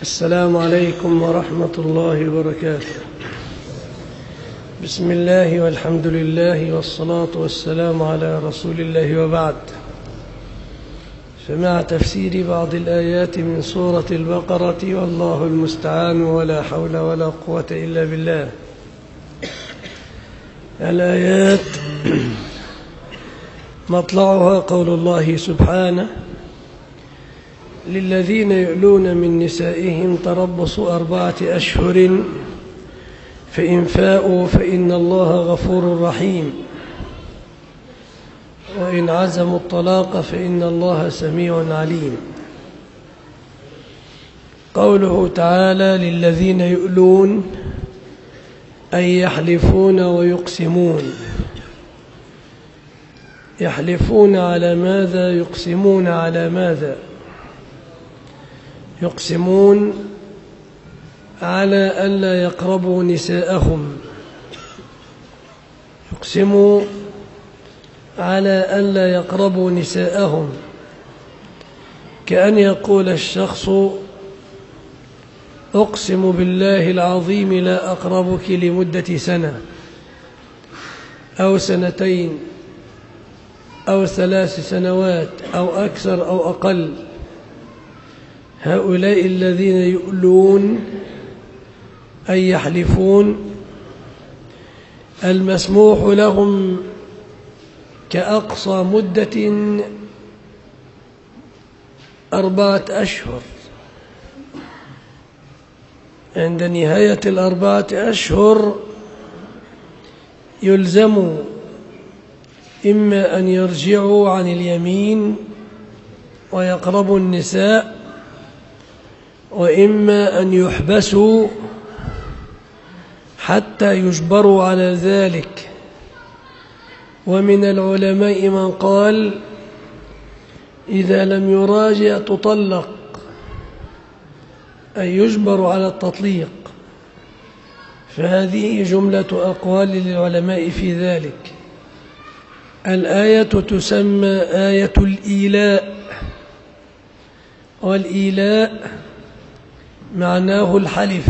السلام عليكم ورحمة الله وبركاته. بسم الله والحمد لله والصلاة والسلام على رسول الله، وبعد. فمع تفسير بعض الآيات من سورة البقرة، والله المستعان، ولا حول ولا قوة إلا بالله. الآيات مطلعها قول الله سبحانه: للذين يؤلون من نسائهم تربص 4 أشهر فإن فاءوا فإن الله غفور رحيم، وإن عزموا الطلاق فإن الله سميع عليم. قوله تعالى للذين يؤلون أي يحلفون ويقسمون. يحلفون على ماذا؟ يقسمون على ماذا؟ يقسمون على ألا يقربوا نساءهم. يقسموا على ألا يقربوا نساءهم، كأن يقول الشخص: أقسم بالله العظيم لا أقربك لمدة سنة أو 2 أو 3 سنوات أو أكثر أو أقل. هؤلاء الذين يؤلون أي يحلفون المسموح لهم كأقصى مدة 4 أشهر. عند نهاية 4 أشهر يلزم إما أن يرجعوا عن اليمين ويقربوا النساء، وإما أن يحبسوا حتى يجبروا على ذلك. ومن العلماء من قال: إذا لم يراجع تطلق، أي يجبر على التطليق. فهذه جملة أقوال للعلماء في ذلك. الآية تسمى آية الإيلاء، والإيلاء معناه الحلف.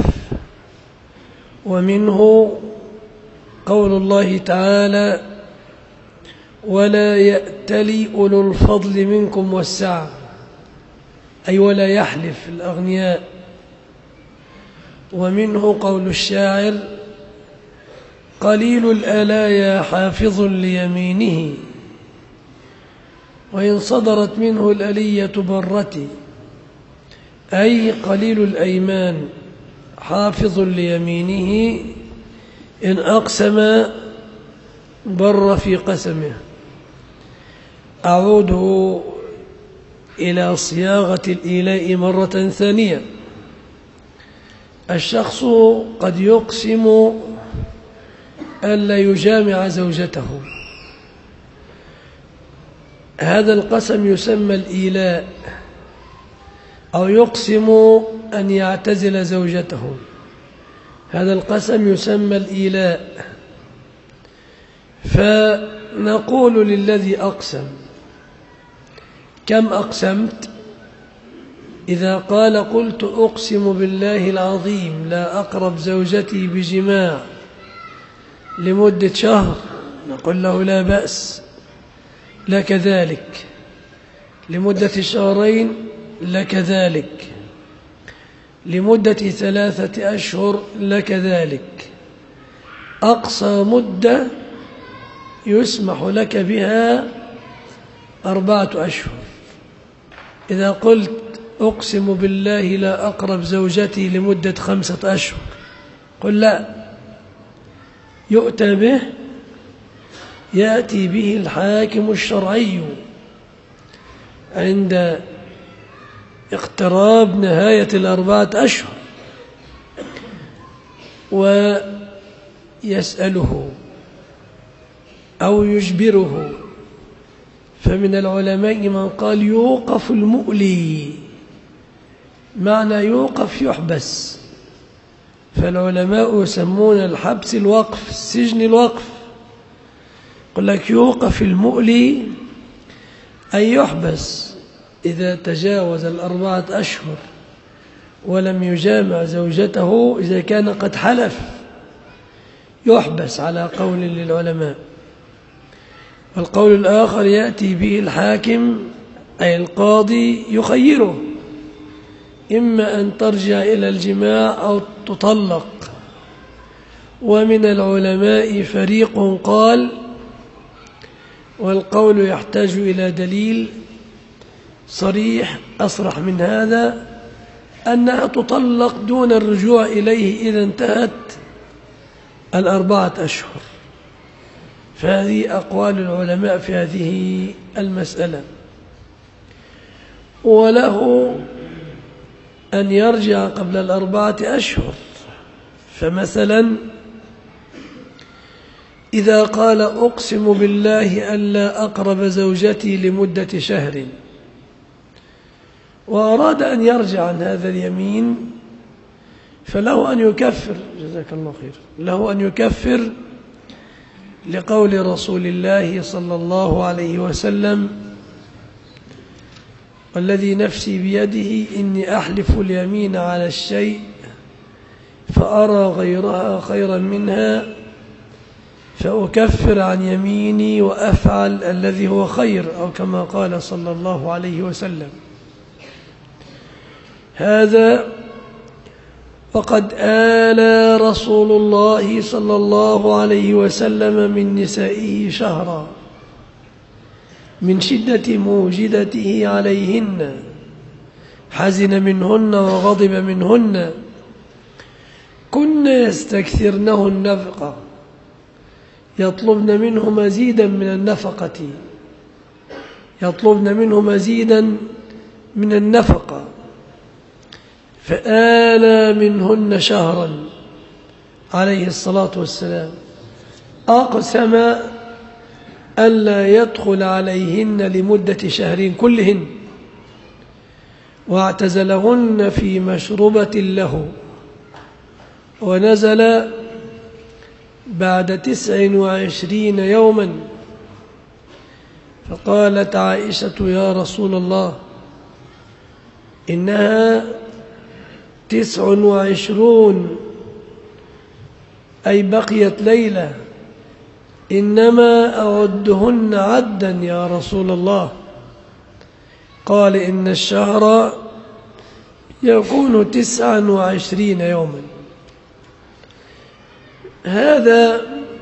ومنه قول الله تعالى: ولا يأتل أولو الفضل منكم والسعة، أي ولا يحلف الأغنياء. ومنه قول الشاعر: قليل الآلايا حافظ ليمينه، وإن صدرت منه الألية برتي، أي قليل الأيمان حافظ ليمينه، إن أقسم بر في قسمه. أعود إلى صياغة الإيلاء مرة ثانية. الشخص قد يقسم ألا يجامع زوجته، هذا القسم يسمى الإيلاء. أو يقسم أن يعتزل زوجته، هذا القسم يسمى الإيلاء. فنقول للذي أقسم: كم أقسمت؟ إذا قال: قلت أقسم بالله العظيم لا أقرب زوجتي بجماع لمدة شهر، نقول له: لا بأس، لك ذلك. لمدة 2 شهر لك ذلك. لمدة 3 أشهر لك ذلك. أقصى مدة يسمح لك بها 4 أشهر. إذا قلت أقسم بالله لا أقرب زوجتي لمدة 5 أشهر، قل لا، يؤتى به، يأتي به الحاكم الشرعي عند اقتراب نهاية 4 أشهر، ويسأله أو يجبره. فمن العلماء من قال: يوقف المؤلي. معنى يوقف يحبس. فالعلماء يسمون الحبس الوقف، السجن الوقف. يقول لك: يوقف المؤلي أي يحبس إذا تجاوز 4 أشهر ولم يجامع زوجته إذا كان قد حلف يحبس على قول للعلماء. والقول الآخر يأتي به الحاكم أي القاضي يخيره إما أن ترجع إلى الجماع أو تطلق. ومن العلماء فريق قال والقول يحتاج إلى دليل صريح أصرح من هذا أنها تطلق دون الرجوع إليه إذا انتهت 4 أشهر. فهذه أقوال العلماء في هذه المسألة. وله أن يرجع قبل 4 أشهر. فمثلا إذا قال أقسم بالله ألا أقرب زوجتي لمدة شهر وأراد أن يرجع عن هذا اليمين فله أن يكفر. جزاك الله خير. له أن يكفر لقول رسول الله صلى الله عليه وسلم والذي نفسي بيده إني أحلف اليمين على الشيء فأرى غيرها خيرا منها فأكفر عن يميني وأفعل الذي هو خير أو كما قال صلى الله عليه وسلم. هذا وقد آلى رسول الله صلى الله عليه وسلم من نسائه شهرا من شدة موجدته عليهن حزن منهن وغضب منهن كن يستكثرنه النفقة يطلبن منه مزيدا من النفقة يطلبن منه مزيدا من النفقة فآلى منهن شهرا عليه الصلاة والسلام أقسم ألا يدخل عليهن لمدة شهرين كلهن واعتزلهن في مشربة له ونزل بعد 29 يوما فقالت عائشة يا رسول الله إنها 29 أي بقيت ليلة إنما أعدهن عدا يا رسول الله. قال إن الشهر يكون 29 يوما. هذا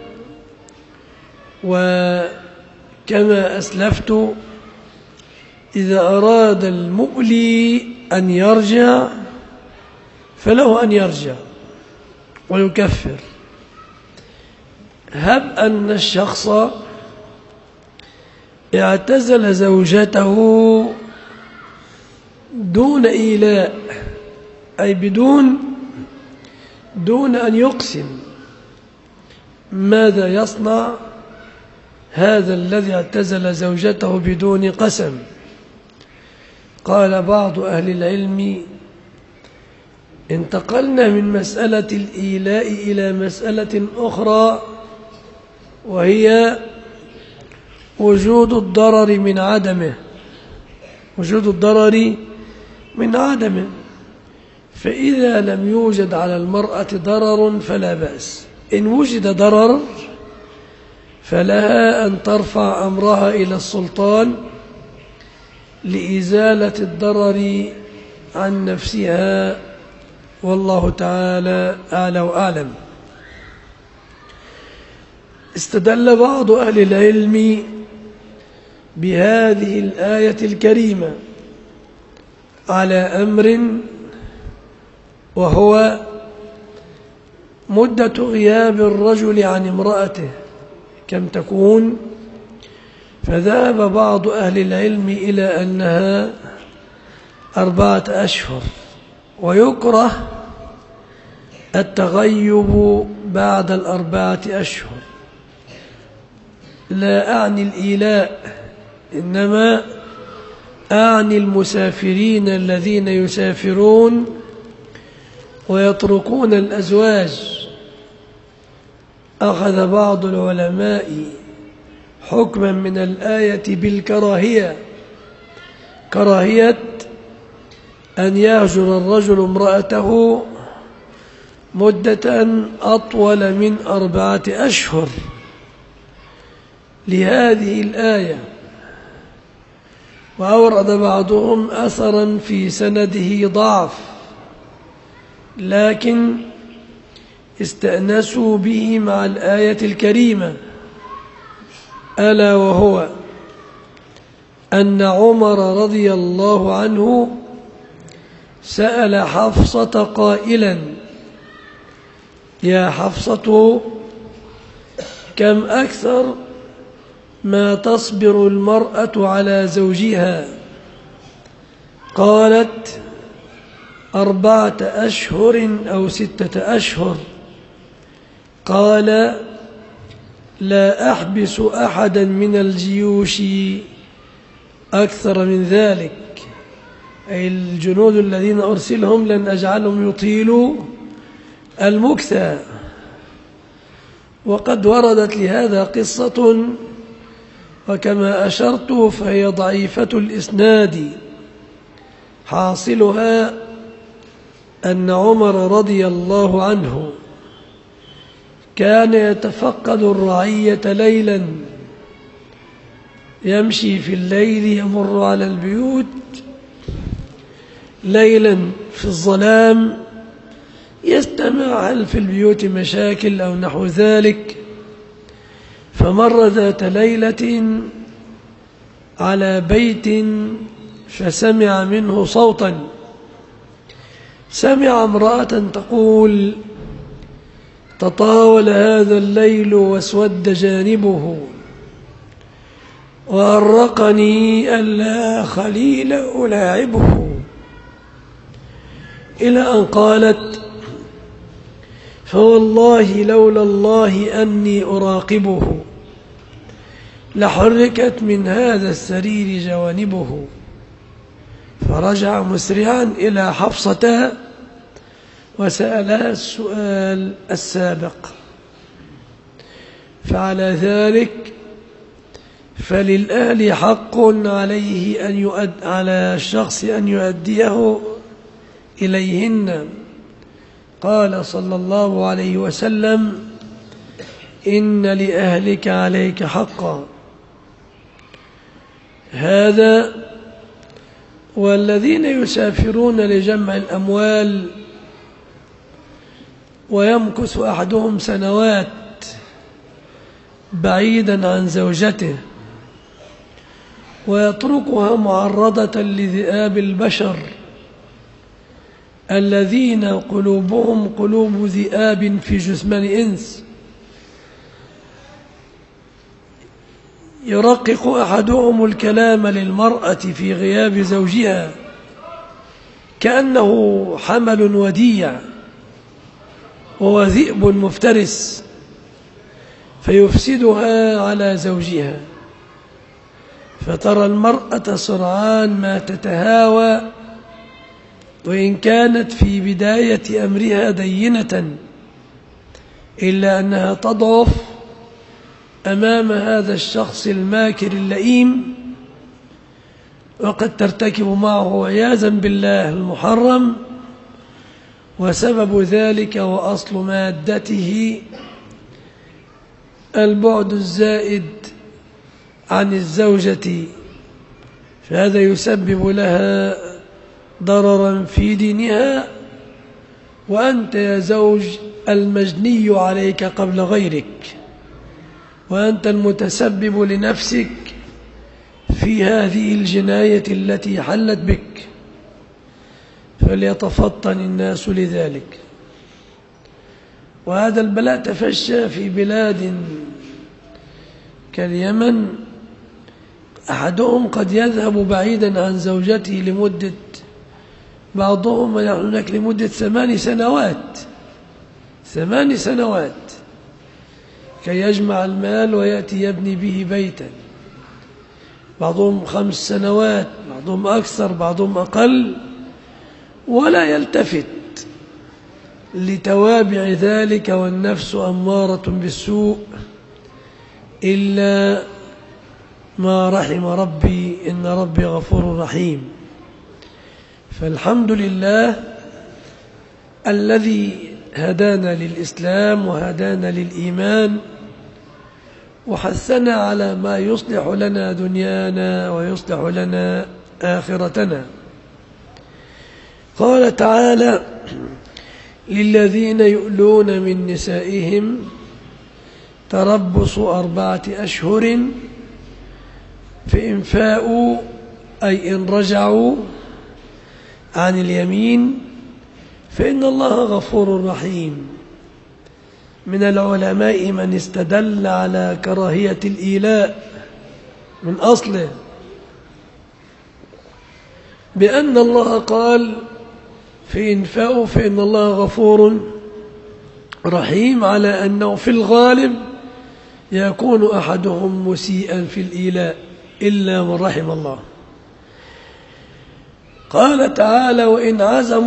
وكما أسلفت إذا أراد المؤلي أن يرجع فله أن يرجع ويكفر. هب أن الشخص اعتزل زوجته دون إيلاء أي دون أن يقسم ماذا يصنع هذا الذي اعتزل زوجته بدون قسم؟ قال بعض أهل العلم انتقلنا من مسألة الإيلاء إلى مسألة أخرى وهي وجود الضرر من عدمه فإذا لم يوجد على المرأة ضرر فلا بأس. إن وجد ضرر فلها أن ترفع أمرها إلى السلطان لإزالة الضرر عن نفسها والله تعالى أعلى وأعلم. استدل بعض أهل العلم بهذه الآية الكريمة على أمر وهو مدة غياب الرجل عن امرأته كم تكون. فذهب بعض أهل العلم إلى أنها 4 أشهر ويكره التغيب بعد 4 أشهر. لا أعني الإيلاء إنما أعني المسافرين الذين يسافرون ويتركون الأزواج. أخذ بعض العلماء حكما من الآية بالكراهية كراهية أن يهجر الرجل امرأته مدة أطول من 4 أشهر لهذه الآية. وأورد بعضهم أثرا في سنده ضعف، لكن استأنسوا به مع الآية الكريمة، ألا وهو أن عمر رضي الله عنه سأل حفصة قائلا: يا حفصة، كم أكثر ما تصبر المرأة على زوجها؟ قالت: 4 أشهر أو 6 أشهر. قال: لا أحبس أحدا من الجيوش أكثر من ذلك، أي الجنود الذين أرسلهم لن أجعلهم يطيلوا المكثى. وقد وردت لهذا قصة، وكما أشرت فهي ضعيفة الإسناد. حاصلها أن عمر رضي الله عنه كان يتفقد الرعية ليلا، يمشي في الليل يمر على البيوت ليلا في الظلام، يستمع هل في البيوت مشاكل أو نحو ذلك. فمر ذات ليلة على بيت فسمع منه صوتا، سمع امرأة تقول: تطاول هذا الليل واسود جانبه، وأرقني ألا خليل ألاعبه، إلى أن قالت: فوالله لولا الله أني أراقبه لحركت من هذا السرير جوانبه. فرجع مسرعا إلى حفصة وسألها السؤال السابق. فعلى ذلك فللأهل حق عليه على الشخص أن يؤديه إليهن. قال صلى الله عليه وسلم: إن لأهلك عليك حقا. هذا والذين يسافرون لجمع الأموال ويمكث أحدهم سنوات بعيدا عن زوجته ويتركها معرضة لذئاب البشر الذين قلوبهم قلوب ذئاب في جثمان إنس. يرقق أحدهم الكلام للمرأة في غياب زوجها كأنه حمل وديع وهو ذئب مفترس، فيفسدها على زوجها. فترى المرأة سرعان ما تتهاوى، وإن كانت في بداية أمرها دينة، إلا أنها تضعف أمام هذا الشخص الماكر اللئيم، وقد ترتكب معه عياذا بالله المحرم. وسبب ذلك وأصل مادته البعد الزائد عن الزوجة، فهذا يسبب لها ضررا في دينها. وأنت يا زوج المجني عليك قبل غيرك، وأنت المتسبب لنفسك في هذه الجناية التي حلت بك، فليتفطن الناس لذلك. وهذا البلاء تفشى في بلاد كاليمن، أحدهم قد يذهب بعيدا عن زوجته لمدة، بعضهم هناك لمدة 8 سنوات 8 سنوات كي يجمع المال ويأتي يبني به بيتا. بعضهم 5 سنوات، بعضهم أكثر، بعضهم أقل، ولا يلتفت لتوابع ذلك، والنفس أمارة بالسوء إلا ما رحم ربي، إن ربي غفور رحيم. فالحمد لله الذي هدانا للإسلام وهدانا للإيمان وحثنا على ما يصلح لنا دنيانا ويصلح لنا آخرتنا. قال تعالى: للذين يؤلون من نسائهم تربص 4 أشهر فإن فاءوا أي إن رجعوا عن اليمين فإن الله غفور رحيم. من العلماء من استدل على كراهية الإيلاء من أصله بأن الله قال فإن فاءوا فإن الله غفور رحيم، على أنه في الغالب يكون أحدهم مسيئا في الإيلاء إلا من رحم الله. قال تعالى: وإن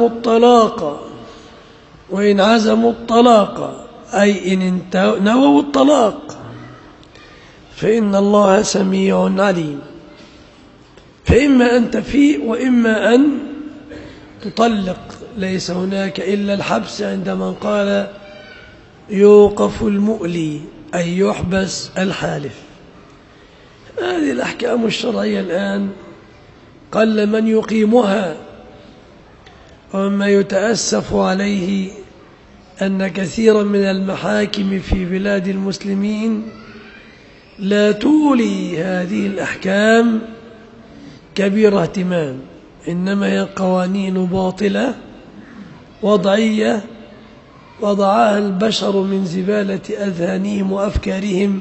عزموا الطلاق أي إن نووا الطلاق فإن الله سميع عليم. فإما أن تفيء وإما أن تطلق، ليس هناك إلا الحبس عند من قال يوقف المؤلي أي يحبس الحالف. هذه الأحكام الشرعية الآن قل من يقيمها، ومما يتأسف عليه أن كثيرا من المحاكم في بلاد المسلمين لا تولي هذه الأحكام كبير اهتمام، إنما هي قوانين باطلة وضعية وضعها البشر من زبالة أذهانهم وأفكارهم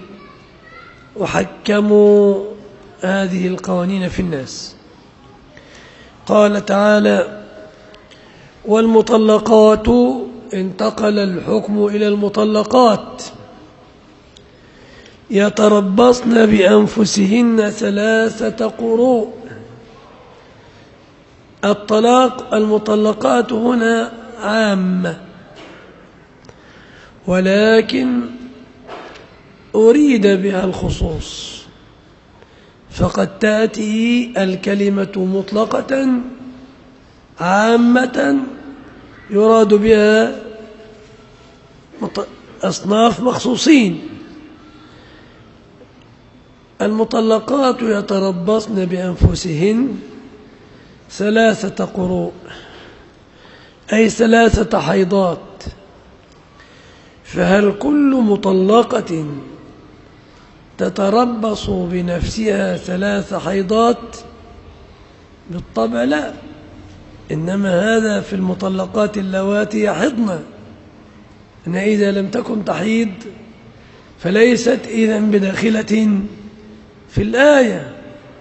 وحكموا هذه القوانين في الناس. قال تعالى: والمطلقات، انتقل الحكم إلى المطلقات، يتربصن بأنفسهن 3 قروء. المطلقات هنا عامة، ولكن أريد بها الخصوص، فقد تأتي الكلمة مطلقة عامة يراد بها أصناف مخصوصين. المطلقات يتربصن بأنفسهن 3 قروء أي 3 حيضات. فهل كل مطلقة تتربص بنفسها 3 حيضات؟ بالطبع لا، إنما هذا في المطلقات اللواتي يحضن، إن إذا لم تكن تحيض فليست إذن بداخلة في الآية.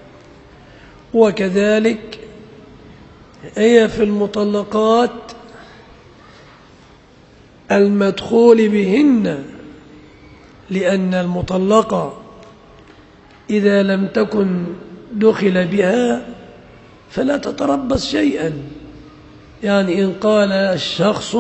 وكذلك هي في المطلقات المدخول بهن، لأن المطلقة إذا لم تكن دخل بها فلا تتربص شيئا. يعني إن قال الشخص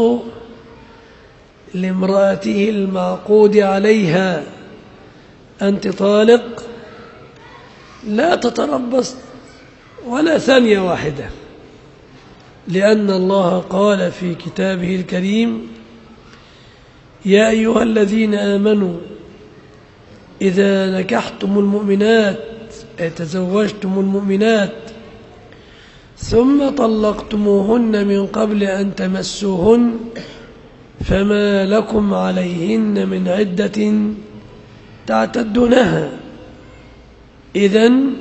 لامرأته المعقود عليها أنت طالق، لا تتربص ولا ثانية واحدة، لأن الله قال في كتابه الكريم: يا أيها الذين آمنوا إذا نكحتم المؤمنات تزوجتم المؤمنات ثم طلقتموهن من قبل أن تمسوهن فما لكم عليهن من عدة تعتدونها. إذن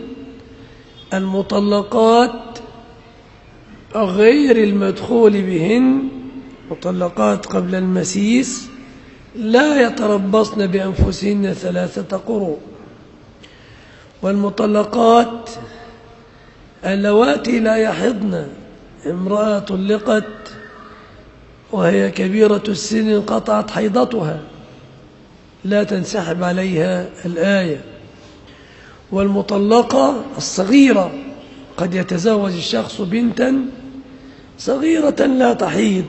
المطلقات غير المدخول بهن، مطلقات قبل المسيس، لا يتربصن بأنفسهن 3 قروء. والمطلقات اللواتي لا يحضن، امرأة طلقت وهي كبيرة السن انقطعت حيضتها لا تنسحب عليها الآية. والمطلقة الصغيرة، قد يتزوج الشخص بنتا صغيرة لا تحيض،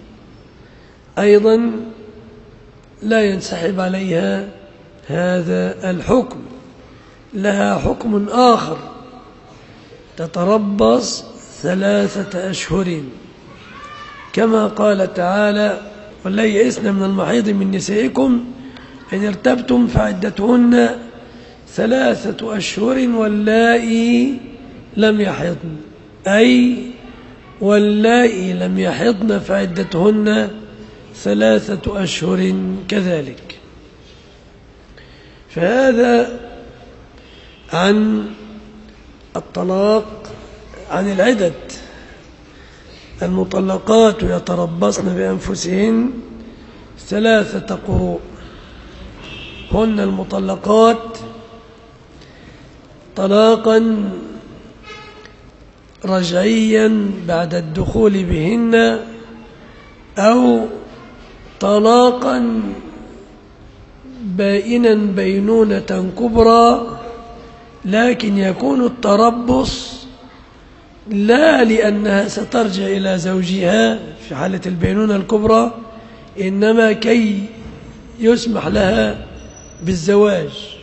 أيضا لا ينسحب عليها هذا الحكم، لها حكم آخر، تتربص 3 أشهر، كما قال تعالى: واللائي يئسن من المحيض من نسائكم إن ارتبتم فعدتهن 3 أشهر واللائي لم يحضن، أي واللائي لم يحضن فعدتهن 3 أشهر كذلك. فهذا عن الطلاق، عن العدد. المطلقات يتربصن بأنفسهن 3 قروء، هن المطلقات طلاقا رجعيا بعد الدخول بهن، أو طلاقا بائنا بينونة كبرى، لكن يكون التربص لا لأنها سترجع إلى زوجها في حالة البينونة الكبرى، إنما كي يسمح لها بالزواج.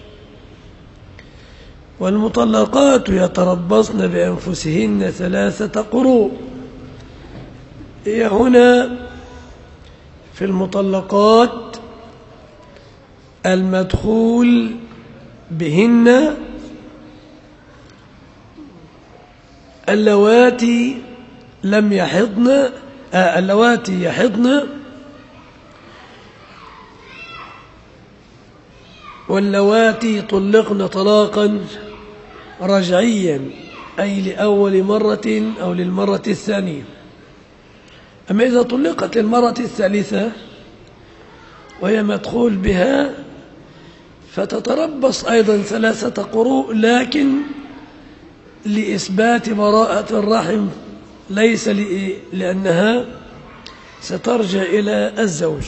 والمطلقات يتربصن بأنفسهن 3 قروء. هي هنا في المطلقات المدخول بهن اللواتي لم يحضن، اللواتي يحضن واللواتي طلقن طلاقا رجعيا، أي لأول مرة أو للمرة الثانية. أما إذا طلقت المرة الثالثة وهي مدخول بها فتتربص أيضا 3 قروء، لكن لإثبات براءة الرحم، ليس لأنها سترجع إلى الزوج.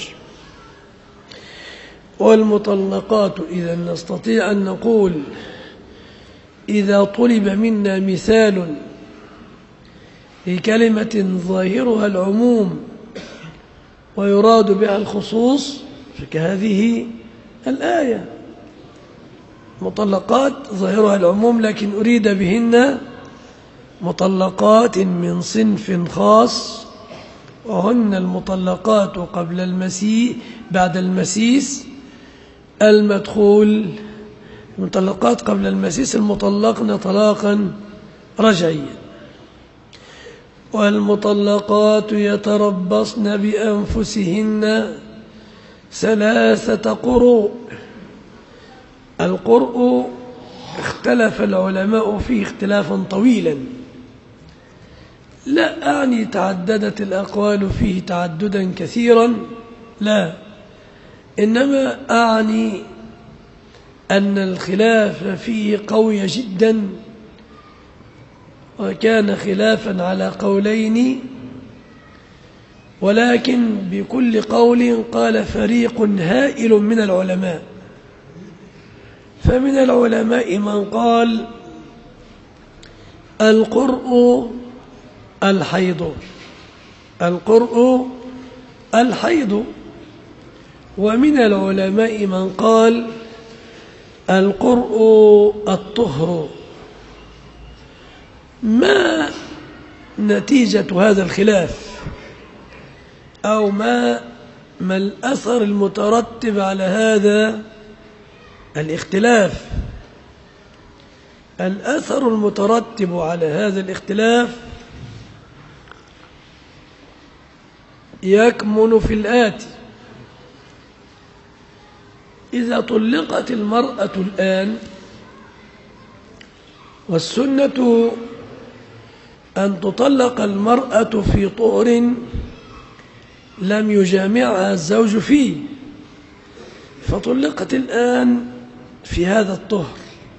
والمطلقات إذا نستطيع أن نقول إذا طلب منا مثال لكلمة ظاهرها العموم ويراد بها الخصوص فكهذه الآية: مطلقات ظاهرها العموم لكن أريد بهن مطلقات من صنف خاص، وهن المطلقات قبل المسيس بعد المسيس المدخول، المطلقات قبل المسيس المطلقن طلاقا رجعيا. والمطلقات يتربصن بأنفسهن 3 قروء. القرء اختلف العلماء فيه اختلافا طويلا، لا أعني تعددت الأقوال فيه تعددا كثيرا، لا، إنما أعني أن الخلاف فيه قوي جدا، وكان خلافا على قولين، ولكن بكل قول قال فريق هائل من العلماء. فمن العلماء من قال القرء الحيض، القرء الحيض، ومن العلماء من قال القرء الطهر. ما نتيجة هذا الخلاف، أو ما الأثر المترتب على هذا الاختلاف؟ الأثر المترتب على هذا الاختلاف يكمن في الآتي: إذا طلقت المرأة الآن، والسنة أن تطلق المرأة في طهر لم يجامعها الزوج فيه، فطلقت الآن في هذا الطهر،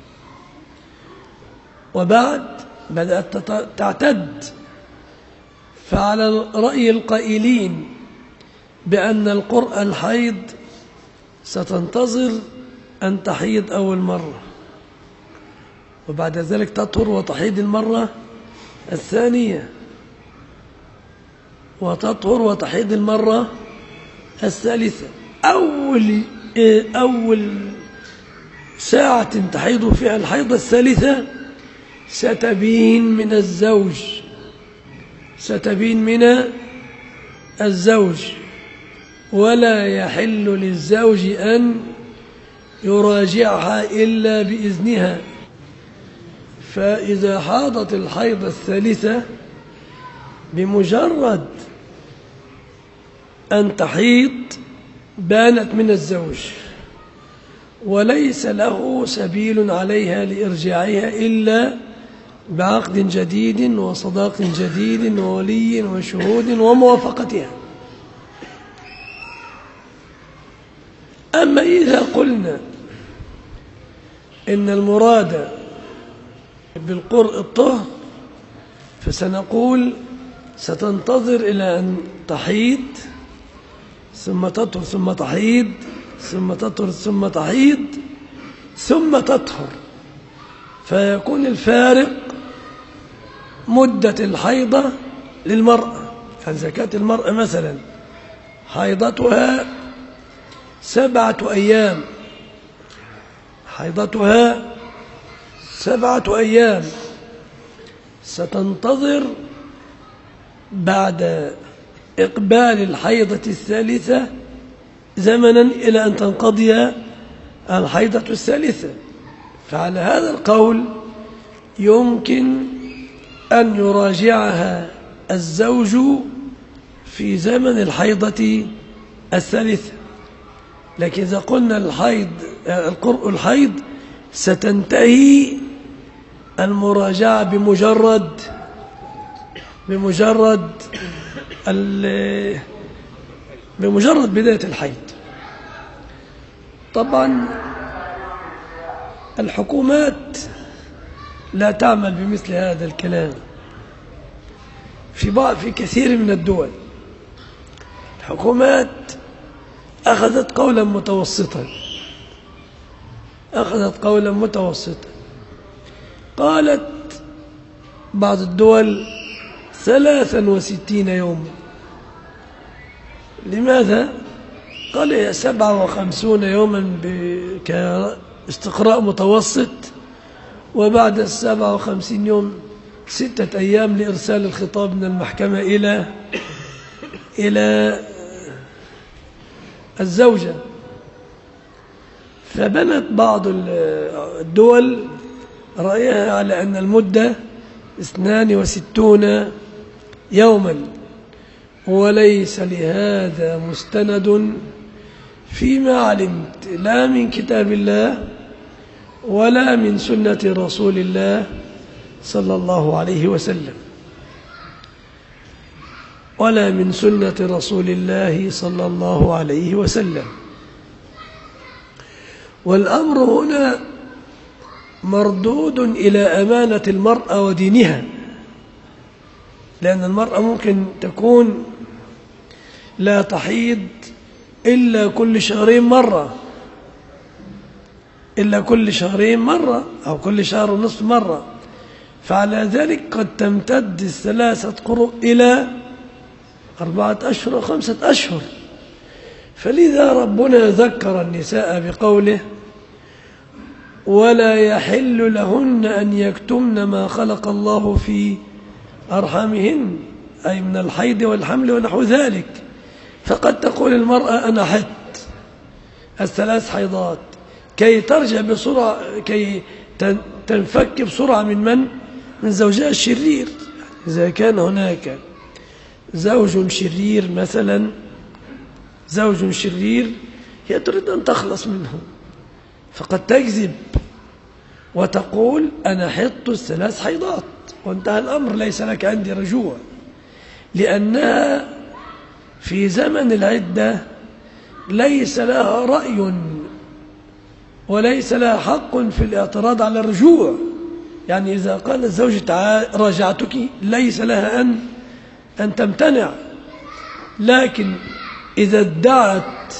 وبعد بدأت تعتد. فعلى رأي القائلين بأن القرء الحيض ستنتظر أن تحيض أول مرة، وبعد ذلك تطهر وتحيض المرة الثانية، وتطهر وتحيض المرة الثالثة. أول ساعة تحيض فيها الحيضة الثالثة ستبين من الزوج ستبين من الزوج، ولا يحل للزوج أن يراجعها إلا بإذنها. فإذا حاضت الحيض الثالثة بمجرد أن تحيض بانت من الزوج، وليس له سبيل عليها لإرجاعها إلا بعقد جديد وصداق جديد وولي وشهود وموافقتها. أما إذا قلنا إن المراد بالقرء الطهر، فسنقول ستنتظر إلى أن تحيض ثم تطهر ثم تحيض ثم تطهر ثم تحيض ثم تطهر، فيكون الفارق مدة الحيضة للمرأة. فإذا كانت المرأة مثلا حيضتها 7 أيام، حيضتها 7 أيام، ستنتظر بعد إقبال الحيضة الثالثة زمنا إلى أن تنقضي الحيضة الثالثة. فعلى هذا القول يمكن أن يراجعها الزوج في زمن الحيضة الثالثة. لكن إذا قلنا القرء الحيض ستنتهي المراجعة بمجرد بداية الحيض. طبعا الحكومات لا تعمل بمثل هذا الكلام. في كثير من الدول الحكومات أخذت قولا متوسطا، قالت بعض الدول 63 يوما. لماذا؟ قال هي 57 يوما كاستقراء متوسط، وبعد 57 يوم 6 أيام لإرسال الخطاب من المحكمة إلى الزوجة. فبنت بعض الدول رأيها على أن المدة 62 يوما، وليس لهذا مستند فيما علمت لا من كتاب الله ولا من سنة رسول الله صلى الله عليه وسلم، ولا من سنة رسول الله صلى الله عليه وسلم. والأمر هنا مردود إلى أمانة المرأة ودينها، لأن المرأة ممكن تكون لا تحيض إلا كل شهرين مرة أو كل شهر ونصف مرة. فعلى ذلك قد تمتد 3 قروء إلى 4 أشهر و5 أشهر. فلذا ربنا ذكر النساء بقوله: ولا يحل لهن أن يكتمن ما خلق الله في أرحامهن، أي من الحيض والحمل ونحو ذلك. فقد تقول المرأة: أنا حدت 3 حيضات، كي ترجع بسرعة، كي تنفك بسرعة من زوجها الشرير. إذا كان هناك زوج شرير مثلا، زوج شرير هي تريد أن تخلص منه، فقد تكذب وتقول: أنا حدت 3 حيضات، وانتهى الأمر، ليس لك عندي رجوع، لأنها في زمن العدة ليس لها رأي وليس لها حق في الاعتراض على الرجوع. يعني إذا قال الزوج: راجعتك، ليس لها أن تمتنع. لكن إذا ادعت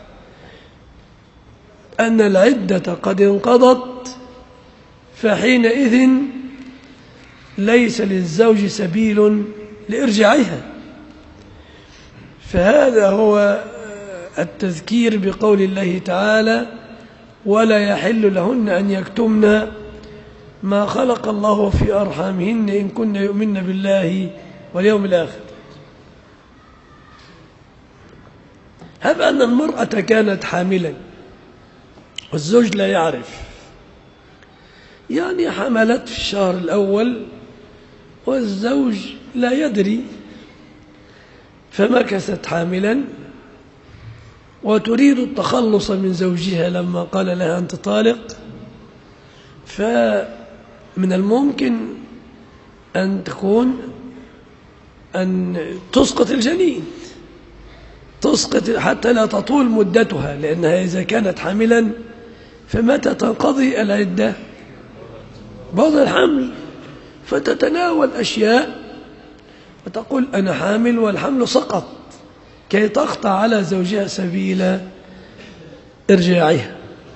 أن العدة قد انقضت، فحينئذ ليس للزوج سبيل لإرجاعها. فهذا هو التذكير بقول الله تعالى: ولا يحل لهن أن يكتمن ما خلق الله في أرحامهن إن كن يؤمن بالله واليوم الآخر. هب أن المرأة كانت حاملا والزوج لا يعرف، يعني حملت في الشهر الأول والزوج لا يدري، فمكثت حاملا وتريد التخلص من زوجها لما قال لها أنت طالق، فمن الممكن أن تسقط الجنين، تسقط حتى لا تطول مدتها، لأنها إذا كانت حاملا فمتى تنقضي العدة؟ بعد الحمل، فتتناول أشياء وتقول أنا حامل والحمل سقط، كي تقطع على زوجها سبيل إرجاعها.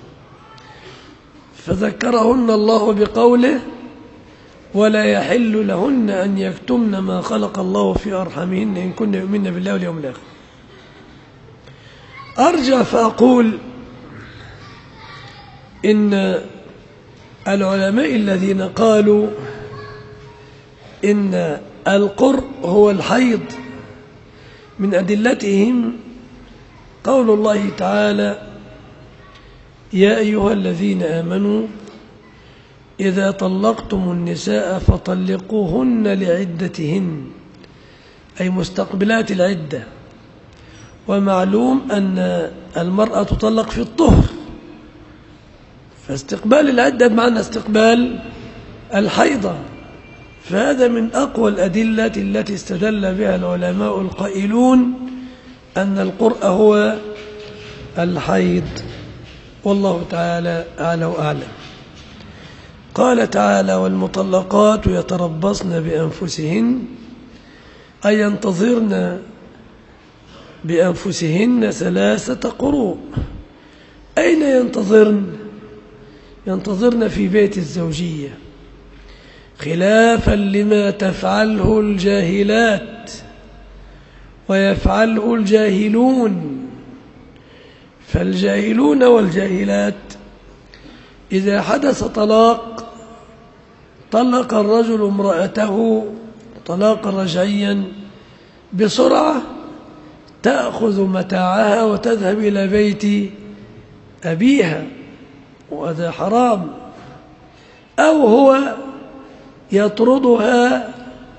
فذكرهن الله بقوله ولا يحل لهن أن يكتمن ما خلق الله في أرحامهن إن كن يؤمن بالله واليوم الآخر. أرجع فأقول إن العلماء الذين قالوا إن القرء هو الحيض من أدلتهم قول الله تعالى يا أيها الذين آمنوا إذا طلقتم النساء فطلقوهن لعدتهن، أي مستقبلات العدة. ومعلوم أن المرأة تطلق في الطهر، فاستقبال العدة بمعنى استقبال الحيضة، فهذا من أقوى الأدلة التي استدل بها العلماء القائلون أن القرء هو الحيض، والله تعالى أعلى وأعلم. قال تعالى والمطلقات يتربصن بأنفسهن، أي ينتظرن بأنفسهن 3 قروء. أين ينتظرن؟ ينتظرن في بيت الزوجية، خلافا لما تفعله الجاهلات ويفعله الجاهلون. فالجاهلون والجاهلات إذا حدث طلاق طلق الرجل امرأته طلاقا رجعيا بسرعة، تأخذ متاعها وتذهب إلى بيت أبيها، وهذا حرام. أو هو يطردها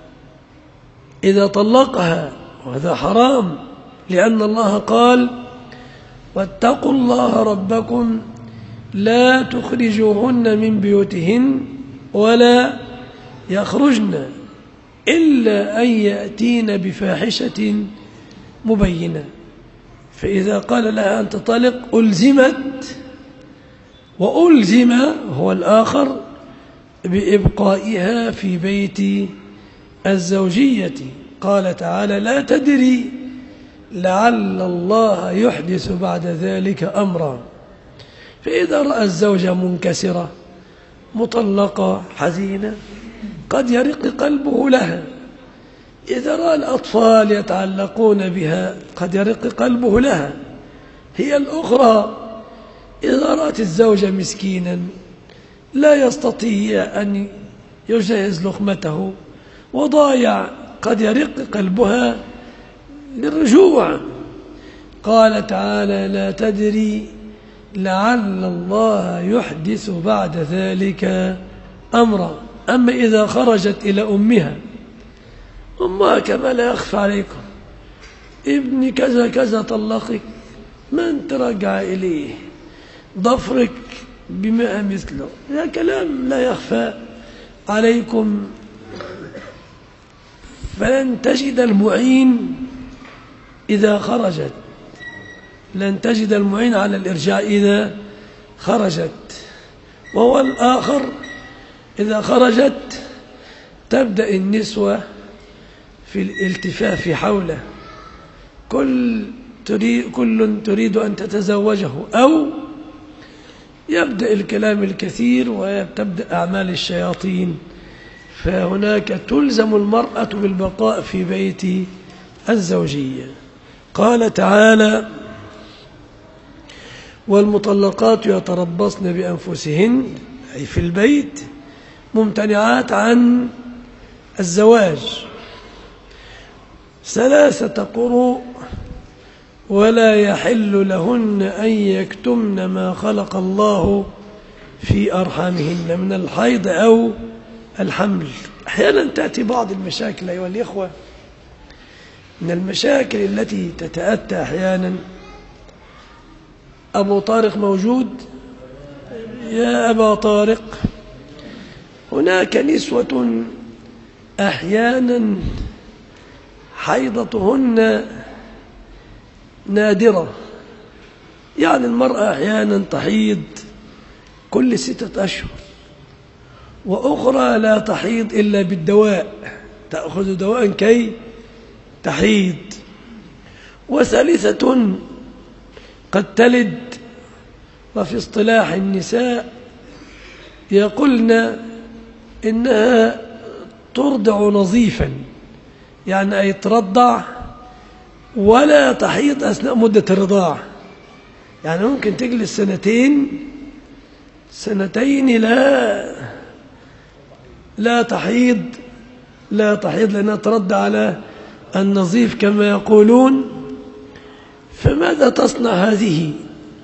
إذا طلقها، وهذا حرام، لأن الله قال واتقوا الله ربكم لا تخرجوهن من بيوتهن ولا يخرجن إلا أن يأتين بفاحشة مبينة. فإذا قال لها أنت طالق ألزمت، وألزم هو الآخر بإبقائها في بيت الزوجية. قال تعالى لا تدري لعل الله يحدث بعد ذلك أمرا. فإذا رأى الزوجة منكسرة مطلقة حزينة قد يرق قلبه لها، إذا رأى الأطفال يتعلقون بها قد يرق قلبه لها. هي الأخرى إذا رأت الزوجة مسكينا لا يستطيع أن يجهز لقمته وضايع قد يرق قلبها للرجوع. قال تعالى لا تدري لعل الله يحدث بعد ذلك أمرا. أما إذا خرجت إلى أمها كما لا يخفى عليكم ابني كذا كذا طلقك، من ترجع إليه ضفرك بمئة مثله، هذا كلام لا يخفى عليكم. فلن تجد المعين إذا خرجت، لن تجد المعين على الإرجاع إذا خرجت. وهو الآخر إذا خرجت تبدأ النسوة في الالتفاف حوله، كل تريد أن تتزوجه، أو يبدأ الكلام الكثير وتبدأ أعمال الشياطين. فهناك تلزم المرأة بالبقاء في بيت الزوجية. قال تعالى والمطلقات يتربصن بأنفسهن، أي في البيت، ممتنعات عن الزواج، 3 قروء ولا يحل لهن أن يكتمن ما خلق الله في أرحامهن من الحيض أو الحمل. أحيانا تأتي بعض المشاكل أيها الإخوة، من المشاكل التي تتأتى أحيانا. أبو طارق موجود؟ يا أبا طارق، هناك نسوة أحيانا حيضتهن نادرة، يعني المرأة أحيانا تحيض كل 6 أشهر، وأخرى لا تحيض إلا بالدواء، تأخذ دواء كي تحيض، وثالثة قد تلد. وفي اصطلاح النساء يقولن إنها ترضع نظيفا، يعني أي ترضع ولا تحيض أثناء مدة الرضاع، يعني ممكن تجلس سنتين لا تحيض لأنها ترضع على النظيف كما يقولون. فماذا تصنع هذه؟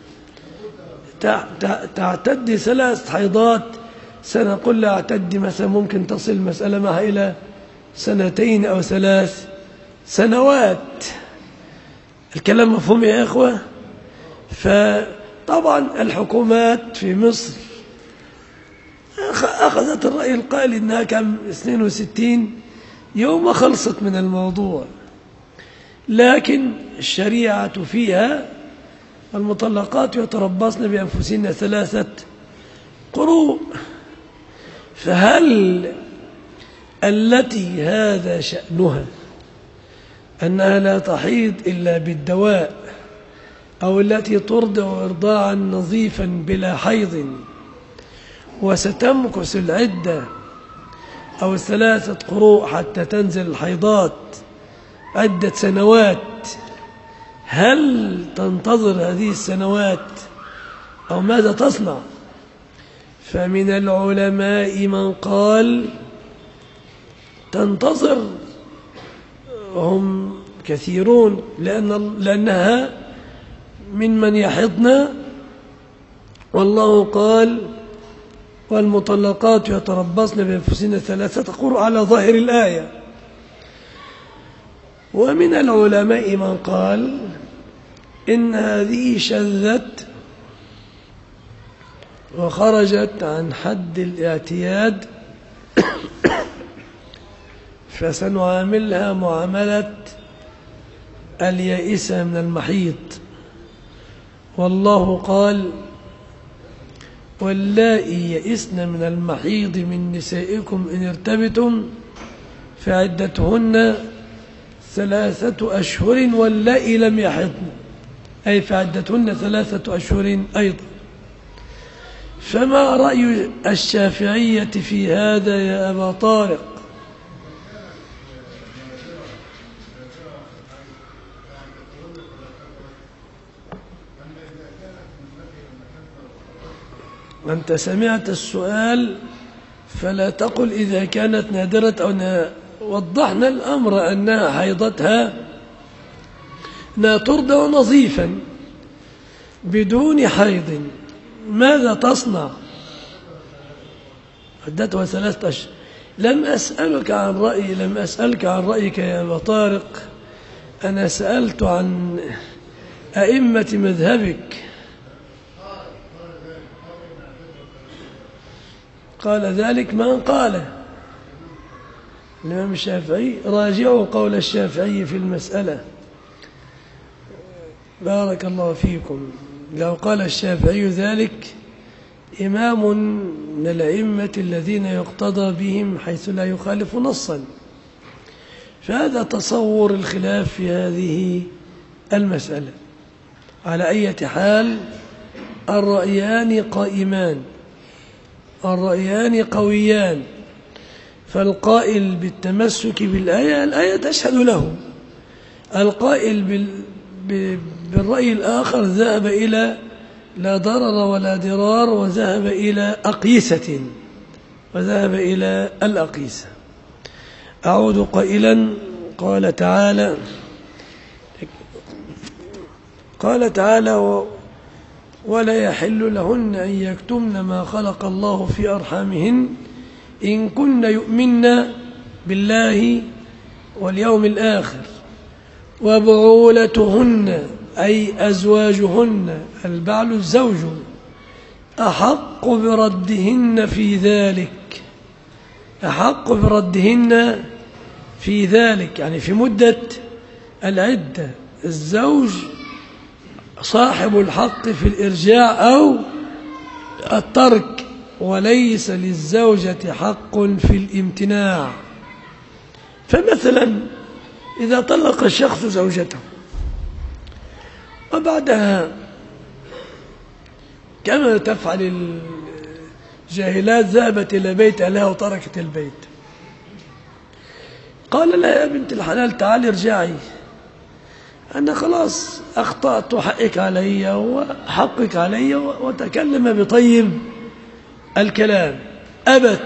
تعتد 3 حيضات، سنقول لا أعتد مثلا، ممكن تصل المسألة معها إلى 2 أو 3 سنوات. الكلام مفهوم يا إخوة؟ فطبعا الحكومات في مصر أخذت الرأي القائل إنها كم 62 يوم خلصت من الموضوع، لكن الشريعة فيها المطلقات يتربصن بأنفسهن 3 قروء. فهل التي هذا شأنها أنها لا تحيض إلا بالدواء، أو التي ترضع إرضاعا نظيفا بلا حيض وستمكث العدة أو 3 قروء حتى تنزل الحيضات عدة سنوات، هل تنتظر هذه السنوات أو ماذا تصنع؟ فمن العلماء من قال تنتظر، هم كثيرون، لأنها من يحضن، والله قال والمطلقات يتربصن بأنفسهن 3 قروء على ظاهر الآية. ومن العلماء من قال إن هذه شذت وخرجت عن حد الاعتياد فسنعاملها معاملة اليائسة من المحيض، والله قال واللائي يئسن من المحيض من نسائكم إن ارتبتم فعدتهن 3 أشهر واللائي لم يحضن، أي فعدتهن 3 أشهر أيضا. فما رأي الشافعية في هذا يا أبا طارق؟ أنت سمعت السؤال، فلا تقل إذا كانت نادرة أو وضحنا الأمر أنها حيضتها لا ترضع نظيفا بدون حيض، ماذا تصنع؟ عدتها 3 أشهر. لم أسألك عن رأيك يا أبا طارق، أنا سألت عن أئمة مذهبك. قال ذلك من قاله الإمام الشافعي، راجعوا قول الشافعي في المسألة. بارك الله فيكم. لو قال الشافعي ذلك إمام من الأئمة الذين يقتضى بهم حيث لا يخالف نصا، فهذا تصور الخلاف في هذه المسألة. على أي حال الرأيان قائمان، الرأيان قويان، فالقائل بالتمسك بالآية الآية تشهد له، القائل بالرأي الآخر ذهب إلى لا ضرر ولا ضرار وذهب إلى أقيسة، وذهب إلى الأقيسة. أعود قائلا قال تعالى ولا يحل لهن أن يكتمن ما خلق الله في أرحامهن إن كن يؤمن بالله واليوم الآخر وبعولتهن أي أزواجهن البعل الزوج أحق بردهن في ذلك، أحق بردهن في ذلك يعني في مدة العدة. الزوج صاحب الحق في الإرجاع أو الترك، وليس للزوجة حق في الامتناع. فمثلا إذا طلق الشخص زوجته وبعدها كما تفعل الجاهلات ذهبت إلى بيت أهلها وتركت البيت، قال لها يا بنت الحلال تعالي ارجعي، أنا خلاص أخطأت وحقك علي وحقك علي، وتكلم بطيب الكلام. أبت،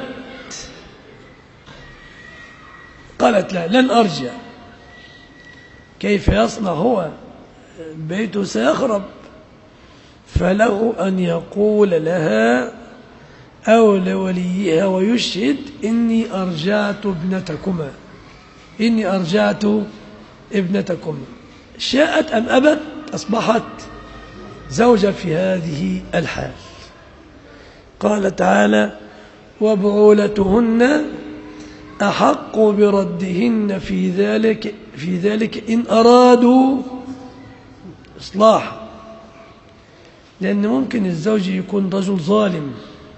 قالت لا لن أرجع. كيف يصنع هو؟ بيته سيخرب. فله أن يقول لها أو لوليها ويشهد إني أرجعت ابنتكما، إني أرجعت ابنتكما. شاءت أم أبت أصبحت زوجة في هذه الحال. قال تعالى وبعولتهن أحق بردهن في ذلك إن أرادوا إصلاحا، لأن ممكن الزوج يكون رجل ظالم،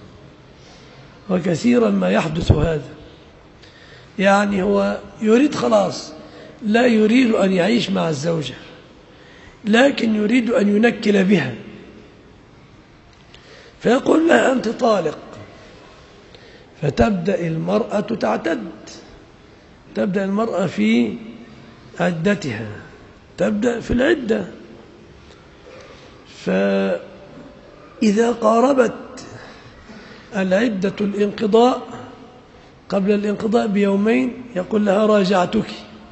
وكثيرا ما يحدث هذا. يعني هو يريد خلاص، لا يريد أن يعيش مع الزوجة، لكن يريد أن ينكل بها، فيقول لها أنت طالق، فتبدأ المرأة تعتد، تبدأ المرأة في عدتها، تبدأ في العدة. فإذا قاربت العدة الانقضاء قبل الانقضاء بيومين يقول لها راجعتك،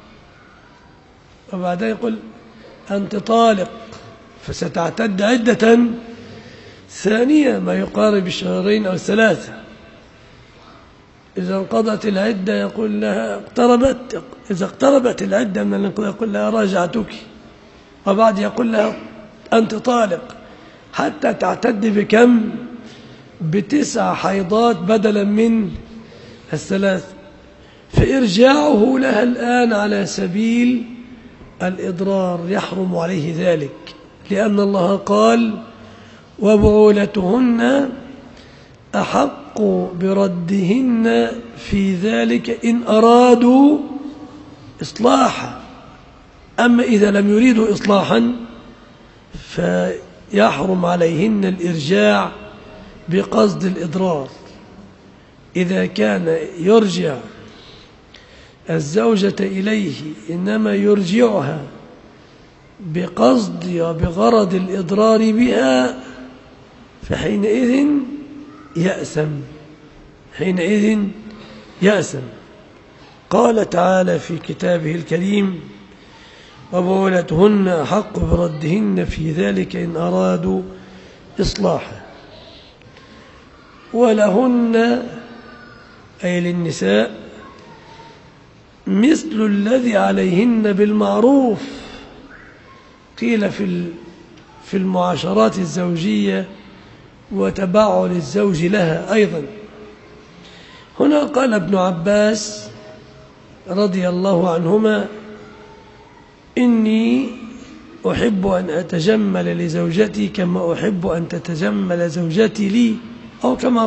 وبعدها يقول أنت طالق، فستعتد عدة ثانية ما يقارب الشهرين أو ثلاثة. إذا انقضت العدة يقول لها إذا اقتربت العدة من الانقضاء يقول لها راجعتك، وبعد يقول لها أنت طالق، حتى تعتد بكم؟ ب9 حيضات بدلا من الثلاث. فإرجاعه لها الآن على سبيل الإضرار يحرم عليه ذلك، لأن الله قال وبعولتهن أحق بردهن في ذلك إن أرادوا إصلاحا. أما إذا لم يريدوا إصلاحا فيحرم عليهن الإرجاع بقصد الإضرار. إذا كان يرجع الزوجة إليه إنما يرجعها بقصد وبغرض الإضرار بها فحينئذ يأسم. قال تعالى في كتابه الكريم وبعولتهن أحق بردهن في ذلك إن أرادوا إصلاحا. ولهن أي للنساء مثل الذي عليهن بالمعروف. قيل في المعاشرات الزوجية وتبعل الزوج لها أيضا. هنا قال ابن عباس رضي الله عنهما إني أحب أن أتجمل لزوجتي كما أحب أن تتجمل زوجتي لي، أو كما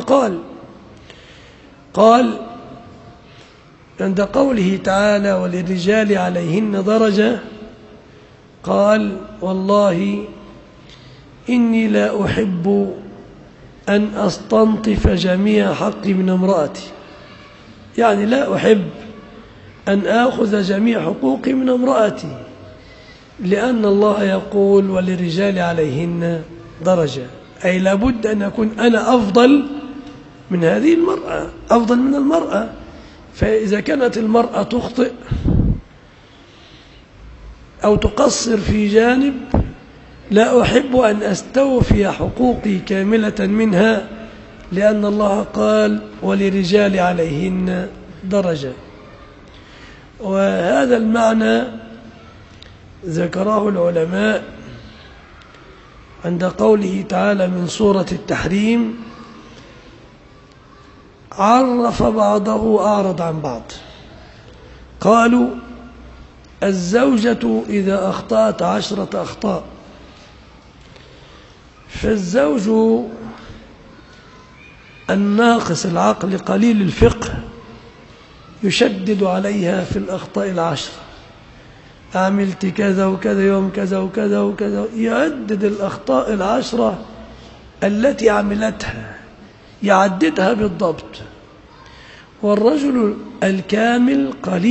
قال عند قوله تعالى وللرجال عليهن درجة، قال والله إني لا أحب أن أستنطف جميع حقي من امرأتي، يعني لا أحب أن آخذ جميع حقوقي من امرأتي، لأن الله يقول وللرجال عليهن درجة، أي لابد أن أكون أنا أفضل من هذه المرأة، أفضل من المرأة. فإذا كانت المرأة تخطئ أو تقصر في جانب لا أحب أن أستوفي حقوقي كاملة منها، لأن الله قال وللرجال عليهن درجة. وهذا المعنى ذكره العلماء عند قوله تعالى من سورة التحريم عرف بعضه أعرض عن بعض. قالوا الزوجة إذا أخطأت 10 أخطاء، فالزوج الناقص العقل قليل الفقه يشدد عليها في الأخطاء 10. عملت كذا وكذا يوم كذا وكذا وكذا، يعدد الأخطاء 10 التي عملتها، يعددها بالضبط. والرجل الكامل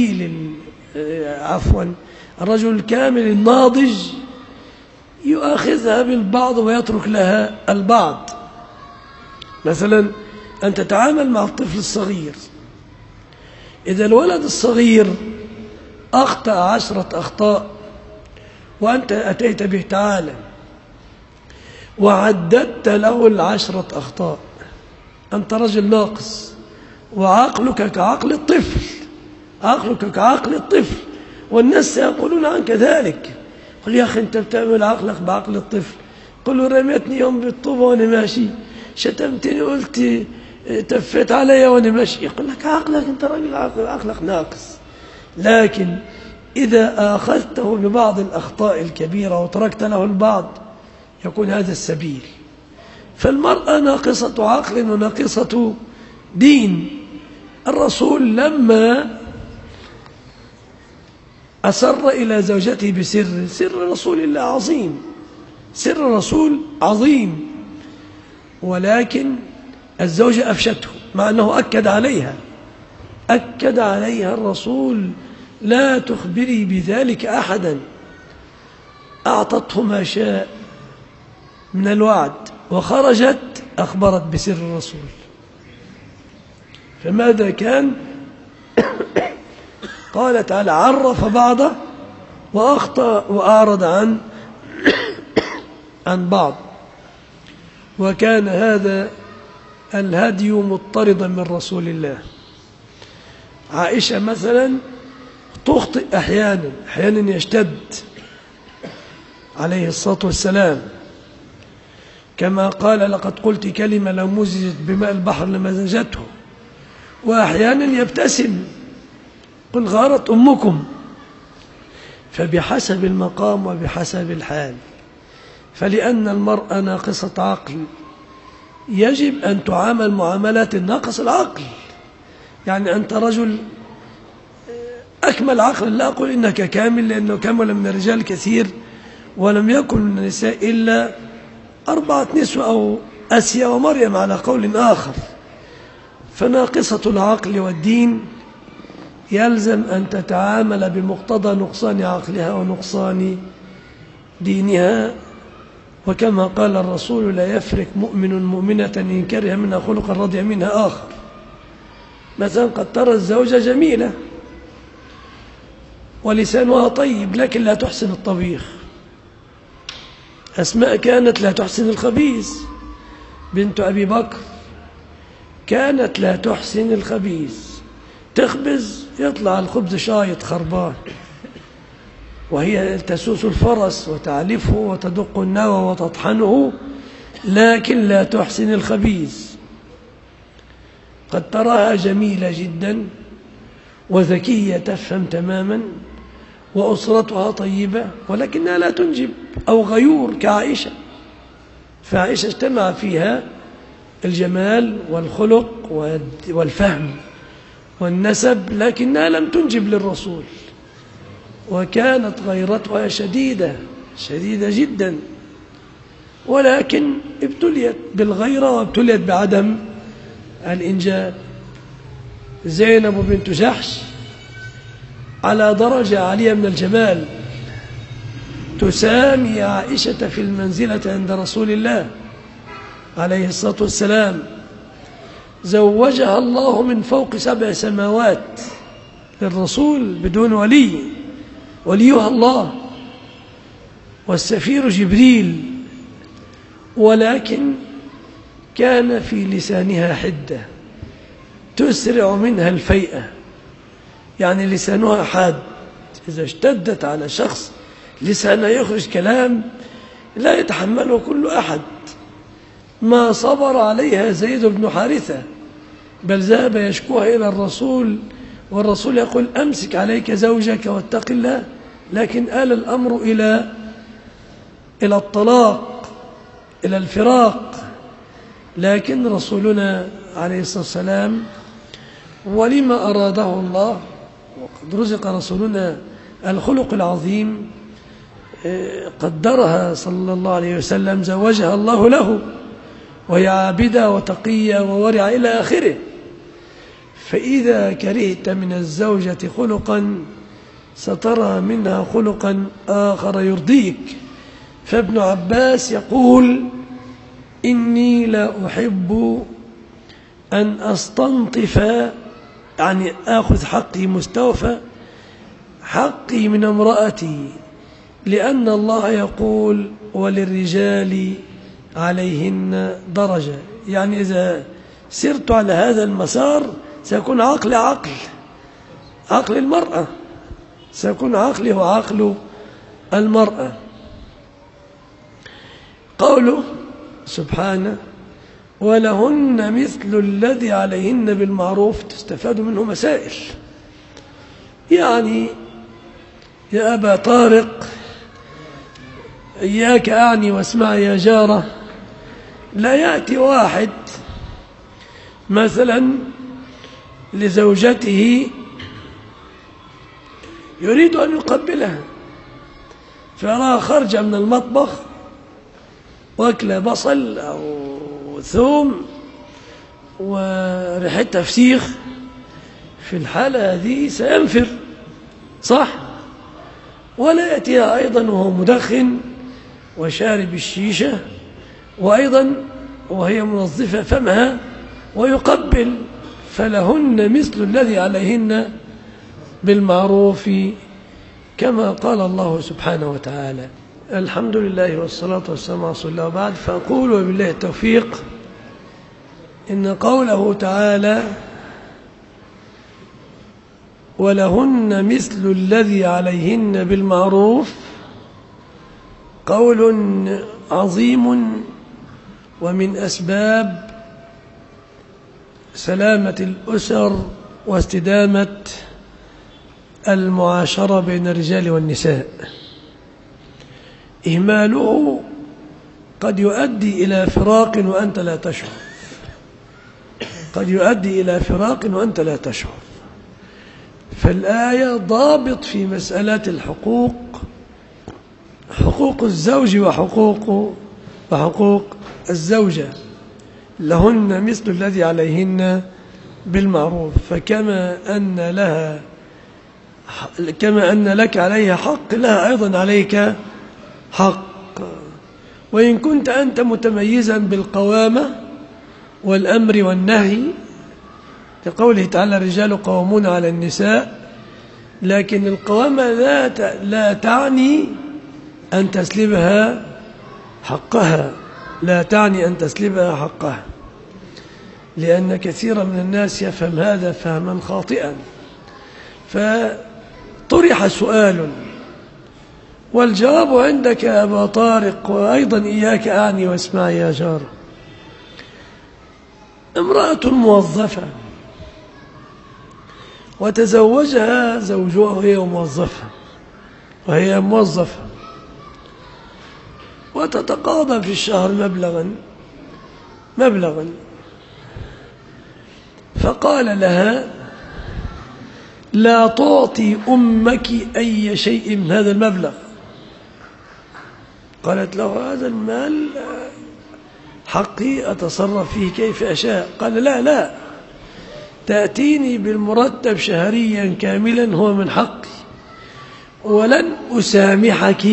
الرجل الكامل الناضج يؤاخذها بالبعض ويترك لها البعض. مثلا أن تتعامل مع الطفل الصغير، إذا الولد الصغير أخطأ 10 أخطاء وأنت أتيت به تعالى وعددت له 10 أخطاء، أنت رجل ناقص وعقلك كعقل الطفل، عقلك كعقل الطفل، والناس يقولون عنك ذلك. قل يا أخي أنت بتعمل عقلك بعقل الطفل. قل له رميتني يوم بالطوبة وأنا ماشي، شتمتني قلت تفيت علي وأنا ماشي. يقول لك عقلك أنت راجل عقلك ناقص. لكن إذا أخذته ببعض الأخطاء الكبيرة وتركت له البعض يكون هذا السبيل. فالمرأة ناقصة عقل وناقصة دين. الرسول لما أسر إلى زوجته بسر، سر رسول الله عظيم، سر رسول عظيم، ولكن الزوجة أفشته مع أنه أكد عليها الرسول لا تخبري بذلك أحدا. أعطته ما شاء من الوعد وخرجت أخبرت بسر الرسول. فماذا كان؟ قال تعالى عرف بعضه وأخطأ وأعرض عن بعض. وكان هذا الهدي مضطردا من رسول الله. عائشة مثلا تخطئ أحيانا يشتد عليه الصلاة والسلام، كما قال لقد قلت كلمة لو مزجت بماء البحر لمزجته. وأحيانا يبتسم قل غارت أمكم. فبحسب المقام وبحسب الحال. فلأن المرأة ناقصة عقل يجب أن تعامل معاملة الناقص العقل. يعني أنت رجل أكمل عقل، لا أقول إنك كامل لأنه كمل من الرجال كثير ولم يكن من النساء إلا 4 نسوة أو أسيا ومريم على قول آخر. فناقصة العقل والدين يلزم أن تتعامل بمقتضى نقصان عقلها ونقصان دينها. وكما قال الرسول لا يفرق مؤمن مؤمنة إن كره منها خلقا رضي منها آخر. مثلا قد ترى الزوجة جميلة ولسانها طيب لكن لا تحسن الطبيخ. أسماء كانت لا تحسن الخبيث، بنت أبي بكر كانت لا تحسن الخبيث، تخبز يطلع الخبز شايط خربان، وهي تسوس الفرس وتعلفه وتدق النوى وتطحنه، لكن لا تحسن الخبيث. قد تراها جميلة جدا وذكية تفهم تماما وأسرتها طيبة ولكنها لا تنجب، أو غيور كعائشة. فعائشة اجتمع فيها الجمال والخلق والفهم والنسب لكنها لم تنجب للرسول، وكانت غيرتها شديدة جدا، ولكن ابتليت بالغيرة وابتليت بعدم الإنجاب. زينب بنت جحش على درجة عالية من الجمال، تسامي عائشة في المنزلة عند رسول الله عليه الصلاة والسلام. زوجها الله من فوق 7 سماوات للرسول بدون وليها الله والسفير جبريل، ولكن كان في لسانها حدة تسرع منها الفيئة، يعني لسانها حاد، إذا اشتدت على شخص لسانه يخرج كلام لا يتحمله كل أحد. ما صبر عليها زيد بن حارثة، بل ذهب يشكوها إلى الرسول، والرسول يقول أمسك عليك زوجك واتق الله، لكن آل الأمر إلى الطلاق، إلى الفراق. لكن رسولنا عليه الصلاة والسلام ولما أراده الله، وقد رزق رسولنا الخلق العظيم، قدرها صلى الله عليه وسلم، زوجها الله له، وهي عابدة وتقية وورع إلى آخره. فإذا كرهت من الزوجة خلقا سترى منها خلقا آخر يرضيك. فابن عباس يقول إني لا أحب أن أستنطف، يعني آخذ حقي مستوفى، حقي من امرأتي، لأن الله يقول وللرجال عليهن درجة. يعني إذا سرت على هذا المسار سيكون عقلي عقل المرأة، سيكون عقلي وعقل المرأة. قوله سبحانه ولهن مثل الذي عليهن بالمعروف، تستفاد منه مسائل. يعني يا أبا طارق، إياك أعني واسمع يا جارة، لا يأتي واحد مثلا لزوجته يريد أن يقبلها، فيراها خرج من المطبخ واكل بصل أو ثوم وريحتها فسيخ، في الحالة هذه سينفر، صح؟ ولا يأتيها أيضا وهو مدخن وشارب الشيشة، وأيضا وهي منظفة فمها ويقبل. فلهن مثل الذي عليهن بالمعروف، كما قال الله سبحانه وتعالى. الحمد لله والصلاة والسلام على رسول الله، وبعد. فأقول وبالله التوفيق إن قوله تعالى ولهن مثل الذي عليهن بالمعروف قول عظيم، ومن أسباب سلامة الأسر واستدامة المعاشرة بين الرجال والنساء. إهماله قد يؤدي إلى فراق وأنت لا تشعر، قد يؤدي إلى فراق وأنت لا تشعر. فالآية ضابط في مسألة الحقوق، حقوق الزوج وحقوق الزوجة. لهن مثل الذي عليهن بالمعروف، فكما أن لك عليها حق، لها أيضا عليك حق. وإن كنت أنت متميزا بالقوامة والأمر والنهي، لقوله تعالى الرجال قوامون على النساء، لكن القوامة لا تعني أن تسلبها حقها، لا تعني أن تسلبها حقها، لأن كثيرا من الناس يفهم هذا فهما خاطئا. فطرح سؤال، والجواب عندك يا أبا طارق، وأيضا إياك أعني واسمع يا جار. امرأة موظفة وتزوجها زوجها وهي موظفة، وتتقاضى في الشهر مبلغا، فقال لها لا تعطي أمك أي شيء من هذا المبلغ. قالت له هذا المال حقي أتصرف فيه كيف أشاء. قال لا، تأتيني بالمرتب شهريا كاملا هو من حقي، ولن أسامحك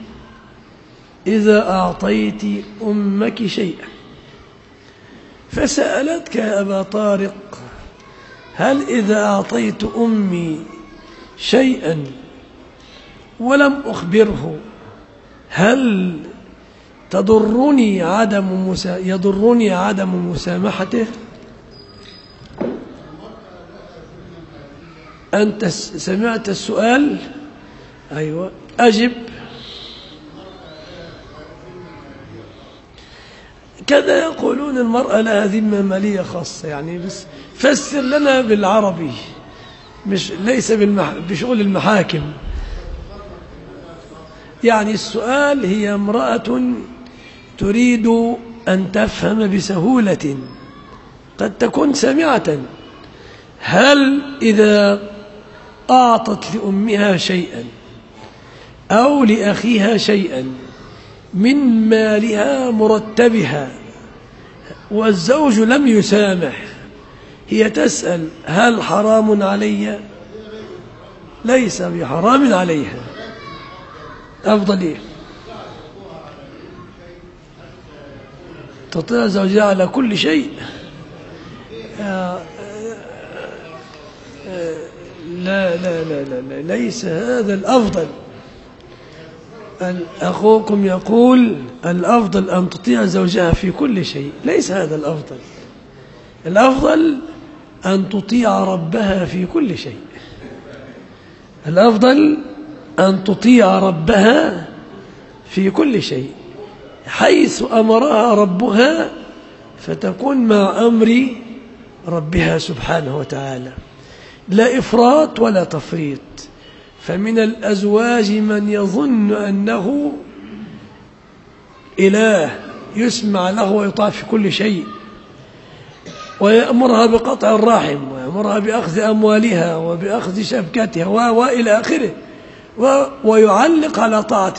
إذا أعطيت أمك شيئا. فسألتك يا أبا طارق هل إذا أعطيت أمي شيئا ولم أخبره هل يضرني عدم مسامحته؟ أنت سمعت السؤال؟ أيوة، أجب. كذا يقولون المرأة لها ذمة مالية خاصة، يعني بس فسر لنا بالعربي، ليس بشغل المحاكم. يعني السؤال: هي امرأة تريد أن تفهم بسهولة، قد تكون سامعة، هل إذا أعطت لأمها شيئا أو لأخيها شيئا من مالها مرتبها والزوج لم يسامح، هي تسأل: هل حرام علي؟ ليس بحرام عليها. أفضل إيه؟ تطيع زوجها على كل شيء؟ لا لا لا لا، ليس هذا الأفضل. أخوكم يقول الأفضل أن تطيع زوجها في كل شيء، ليس هذا الأفضل. الأفضل أن تطيع ربها في كل شيء. الأفضل أن تطيع ربها في كل شيء، حيث أمرها ربها فتكون مع أمر ربها سبحانه وتعالى، لا إفراط ولا تفريط. فمن الأزواج من يظن أنه إله يسمع له ويطاع في كل شيء، ويأمرها بقطع الرحم، ويأمرها بأخذ أموالها وبأخذ شبكتها وإلى آخره، ويعلق على طاعة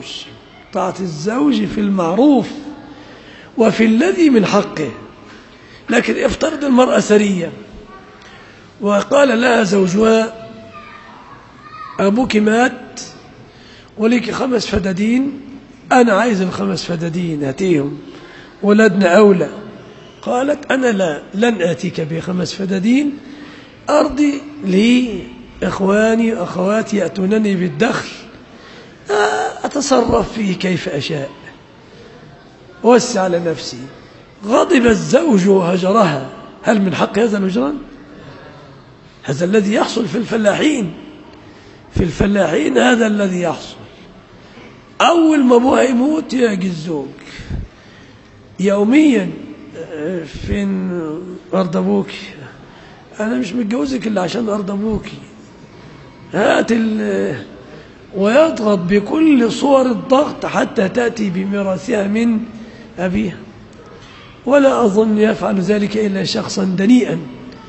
الزوج في المعروف وفي الذي من حقه. لكن افترض المرأة سرية وقال لها زوجها: أبوك مات وليك 5 فدادين، أنا عايز ال5 فدادين، هاتيهم، ولدنا أولى. قالت: أنا لن آتيك ب5 فدادين، أرضي لي إخواني وأخواتي يأتونني بالدخل، أتصرف فيه كيف أشاء، وسع على نفسي. غضب الزوج وهجرها. هل من حق هذا الهجران؟ هذا الذي يحصل في الفلاحين هذا الذي يحصل. أول ما أبوها يموت يجي الزوج يوميا: فين أرض أبوك؟ أنا مش متجوزك إلا عشان أرض أبوك، هات ويضغط بكل صور الضغط حتى تأتي بميراثها من أبيها. ولا أظن يفعل ذلك إلا شخصا دنيئا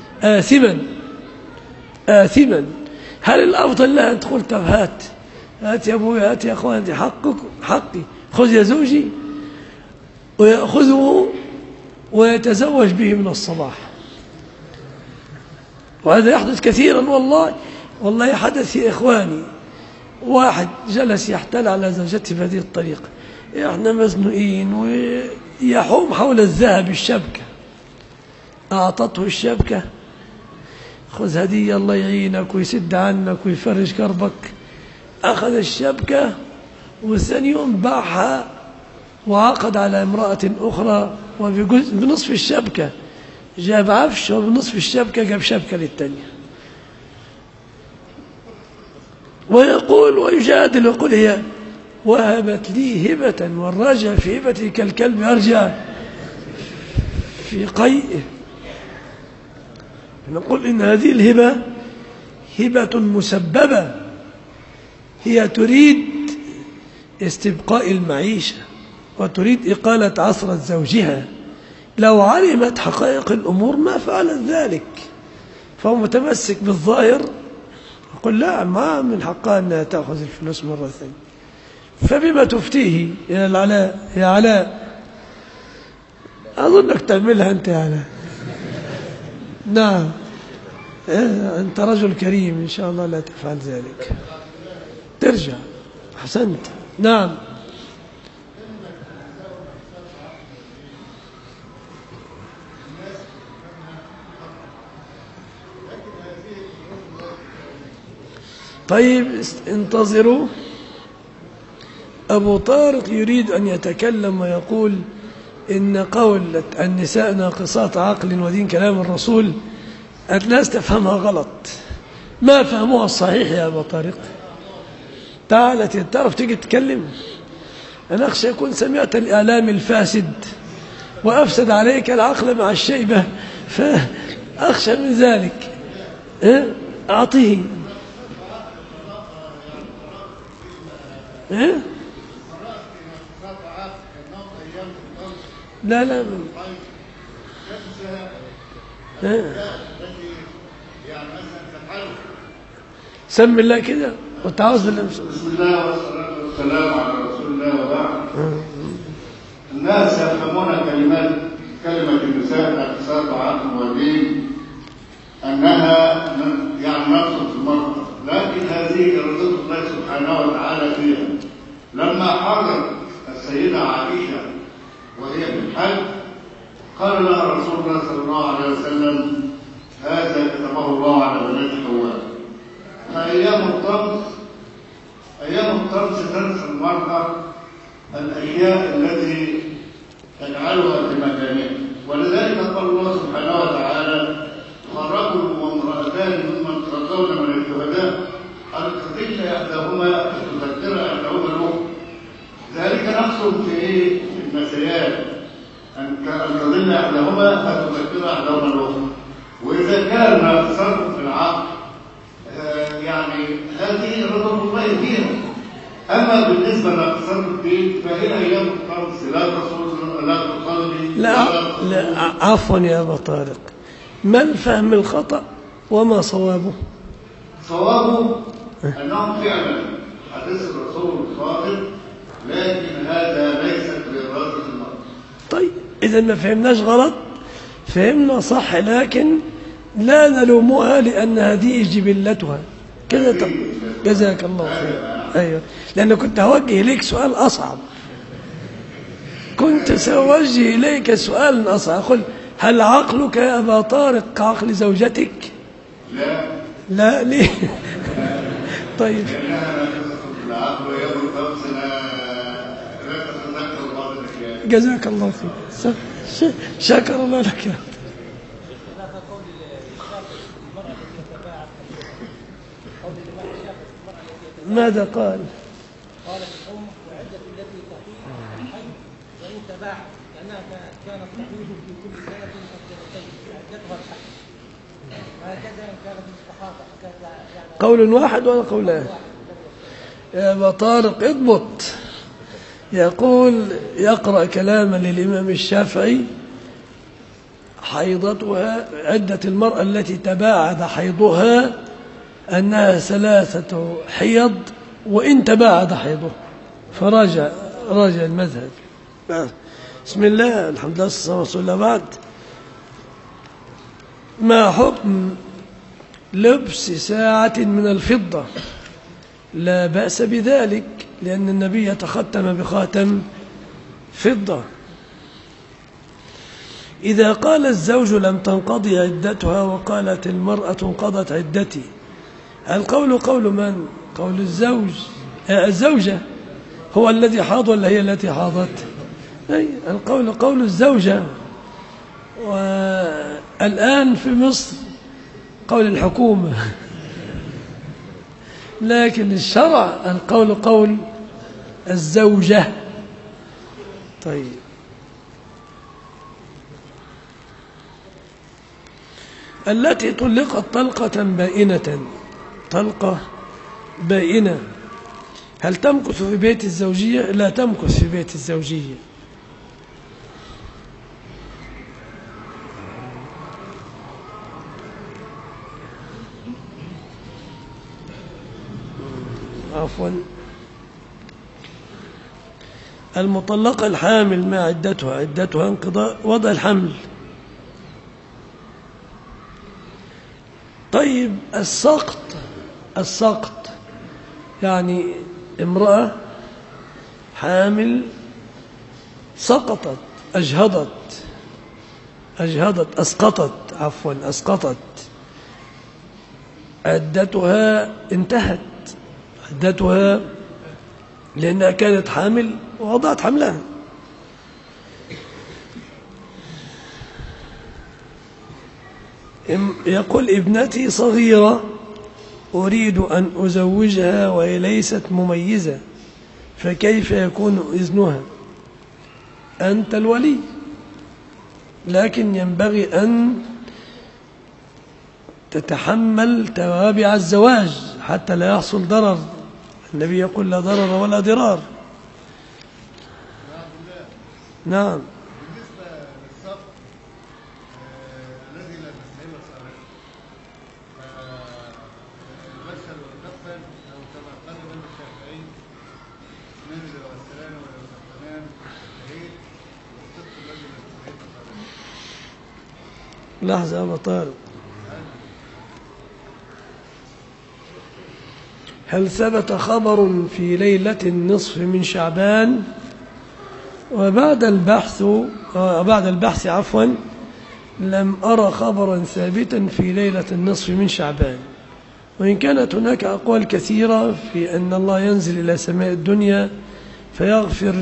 آثما. هل الأفضل لها أن تقول: طب هات يا أبوي، هات يا أخواني، حقي، خذ يا زوجي، ويأخذه ويتزوج به من الصباح؟ وهذا يحدث كثيرا والله حدث يا إخواني. واحد جلس يحتال على زوجته بهذه الطريقة: احنا مزنوقين، ويحوم حول الذهب الشبكة. أعطته الشبكة: خذ هدية الله يعينك ويسد عنك ويفرج كربك. أخذ الشبكة وثاني يوم باعها وعقد على امرأة أخرى، وبنصف الشبكة جاب عفش، وبنصف الشبكة جاب شبكة للتانية. ويقول ويجادل ويقول: هي وهبت لي هبة، والراجع في هبته كالكلب يرجع في قيئه. نقول إن هذه الهبة هبة مسببة، هي تريد استبقاء المعيشة وتريد إقالة عثرة زوجها. لو علمت حقائق الأمور ما فعلت ذلك، فهو متمسك بالظاهر، يقول: لا، ما من حقها أنها تأخذ الفلوس مرة ثانية. فبما تفتيه يا علاء؟ أظنك تعملها أنت يا علاء. نعم، أنت رجل كريم، إن شاء الله لا تفعل ذلك. ترجع. أحسنت. نعم. طيب، انتظروا. أبو طارق يريد أن يتكلم ويقول إن قول النساء ناقصات عقل ودين كلام الرسول الناس تفهمها غلط، ما فهموها الصحيح يا أبو طارق. تعال تعرف تيجي تتكلم، أنا أخشى يكون سمعت الإعلام الفاسد وأفسد عليك العقل مع الشيبة، فأخشى من ذلك. أعطيه لا لا سم الله كده وتعوذ بالله. بسم الله والصلاة والسلام على رسول الله وبعد. الناس يفهمون كلمة النساء ناقصات عقل ودين أنها يعني نقص المرأة، لكن هذه إرادة الله سبحانه وتعالى فيها. لما حضرت السيدة عائشة وهي في الحج قال لها رسول الله صلى الله عليه وسلم: هذا كتبه الله على بنات حواء. فأيام الطمس تنسى المرأة الأشياء التي تجعلها في مكانها، ولذلك قال الله سبحانه وتعالى: ورجل وامرأتان ممن ترضون من الشهداء أن تضل إحداهما فتذكر إحداهما الأخرى. ذلك نقص في المسيات، أن تضل إحداهما فتذكر إحداهما الأخرى. وإذا كان ناقصات في العقل يعني هذه إرادة الله فيها. أما بالنسبة لناقصات الدين فهي أيام الطمس لا تصلي لا عفوا يا أبا طارق، ما الفهم الخطأ وما صوابه؟ صوابه أنهم فعلا حديث الرسول الصادق، لكن هذا ليست بإرادة المرء. طيب إذا ما فهمناش غلط، فهمنا صح، لكن لا نلومها لأن هذه جبلتها كذا. جزاك الله خير. أيوة، لأن كنت هوجه إليك سؤال أصعب، كنت سأوجه إليك سؤال أصعب. قل: هل عقلك يا أبا طارق كعقل زوجتك؟ لا. لا ليه؟ طيب جزاك الله خير. شكر الله لك. ماذا قال؟ قال القوم: وعدة التي تحيض الحي وإن تباعد، لأنها كانت تحيض في كل سنة مرتين عدتها الحي. وهكذا كانت مستحاضة يعني. قول واحد ولا قولان؟ يا أبا طارق اضبط. يقول يقرأ كلاما للإمام الشافعي: حيضتها عدة المرأة التي تباعد حيضها أنها 3 حيض وإن تباعد حيضه. فراجع المذهب. بسم الله، الحمد لله والصلاة والسلام. بعد، ما حكم لبس ساعة من الفضة؟ لا بأس بذلك، لأن النبي تختم بخاتم فضة. إذا قال الزوج: لم تنقضي عدتها، وقالت المرأة: انقضت عدتي، القول قول من؟ قول الزوجة. هو الذي حاض ولا هي التي حاضت؟ أي القول قول الزوجة. والآن في مصر قول الحكومة، لكن الشرع القول قول الزوجة. طيب، التي طلقت طلقة بائنة هل تمكث في بيت الزوجية؟ لا تمكث في بيت الزوجية. عفوا. المطلقة الحامل ما عدتها انقضاء وضع الحمل. طيب، السقط يعني امرأة حامل سقطت، أسقطت، عدتها انتهت، عدتها لأنها كانت حامل ووضعت حملها. يقول ابنتي صغيرة أريد أن أزوجها وهي ليست مميزة، فكيف يكون إذنها؟ أنت الولي، لكن ينبغي أن تتحمل توابع الزواج حتى لا يحصل ضرر. النبي يقول لا ضرر ولا ضرار. نعم. بالنسبة للصف الذي لا تستحيل صالحه، الغسل والكفن أو كما قال الإمام الشافعي نزل والسلام والسلام شهيد والصدق الذي لا تستحيل صالحه. لحظة يا أبا طارق، هل ثبت خبر في ليلة النصف من شعبان؟ وبعد البحث عفوا لم أرى خبرا ثابتا في ليلة النصف من شعبان، وإن كانت هناك أقوال كثيرة في أن الله ينزل إلى سماء الدنيا فيغفر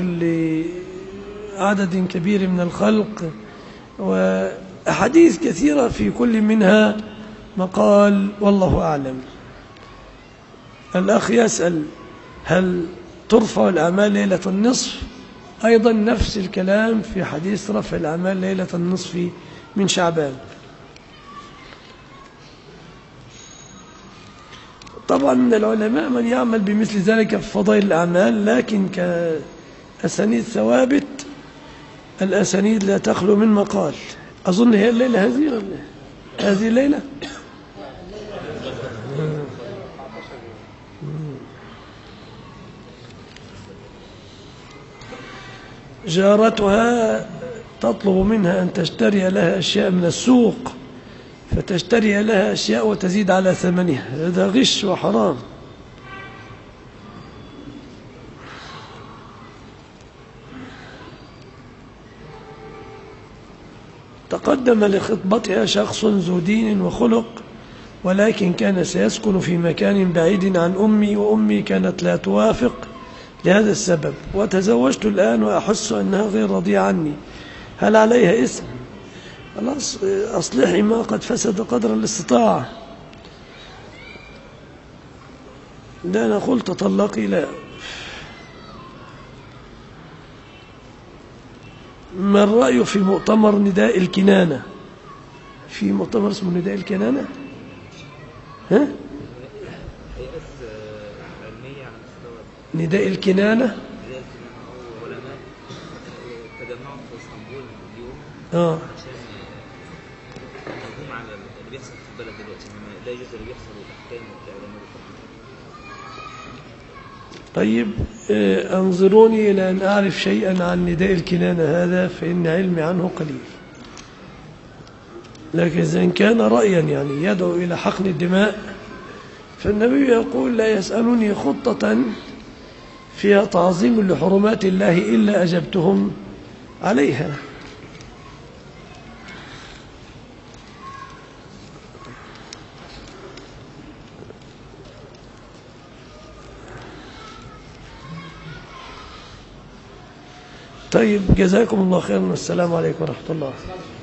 لعدد كبير من الخلق، وأحاديث كثيرة في كل منها مقال والله أعلم. الأخ يسأل هل ترفع الأعمال ليلة النصف؟ أيضا نفس الكلام في حديث رفع الأعمال ليلة النصف من شعبان. طبعا من العلماء من يعمل بمثل ذلك في فضائل الأعمال، لكن كأسانيد ثوابت الأسانيد لا تخلو من مقال. أظن هي الليلة هذه الليلة جارتها تطلب منها أن تشتري لها أشياء من السوق، فتشتري لها أشياء وتزيد على ثمنها. هذا غش وحرام. تقدم لخطبتها شخص ذو دين وخلق، ولكن كان سيسكن في مكان بعيد عن أمي، وأمي كانت لا توافق لهذا السبب، وتزوجت الآن وأحس أنها غير راضية عني، هل عليها إثم؟ خلاص أصلحي ما قد فسد قدر الاستطاعة. لا نقول تطلقي، لا. ما الرأي في مؤتمر نداء الكنانة؟ في مؤتمر اسمه نداء الكنانة؟ ها؟ نداء الكنانة علماء تجمعوا في اسطنبول اليوم عشان الهجوم على اللي بيحصل في البلد دلوقتي، انما لا يجوز اللي بيحصل والاحكام والعلماء. طيب انظروني إلى أن أعرف شيئا عن نداء الكنانة هذا، فإن علمي عنه قليل. لكن إذا كان رأيا يعني يدعو إلى حقن الدماء، فالنبي يقول لا يسألوني خطة فيها تعظيم لحرمات الله إلا أجبتهم عليها. طيب جزاكم الله خيرا، والسلام عليكم ورحمة الله.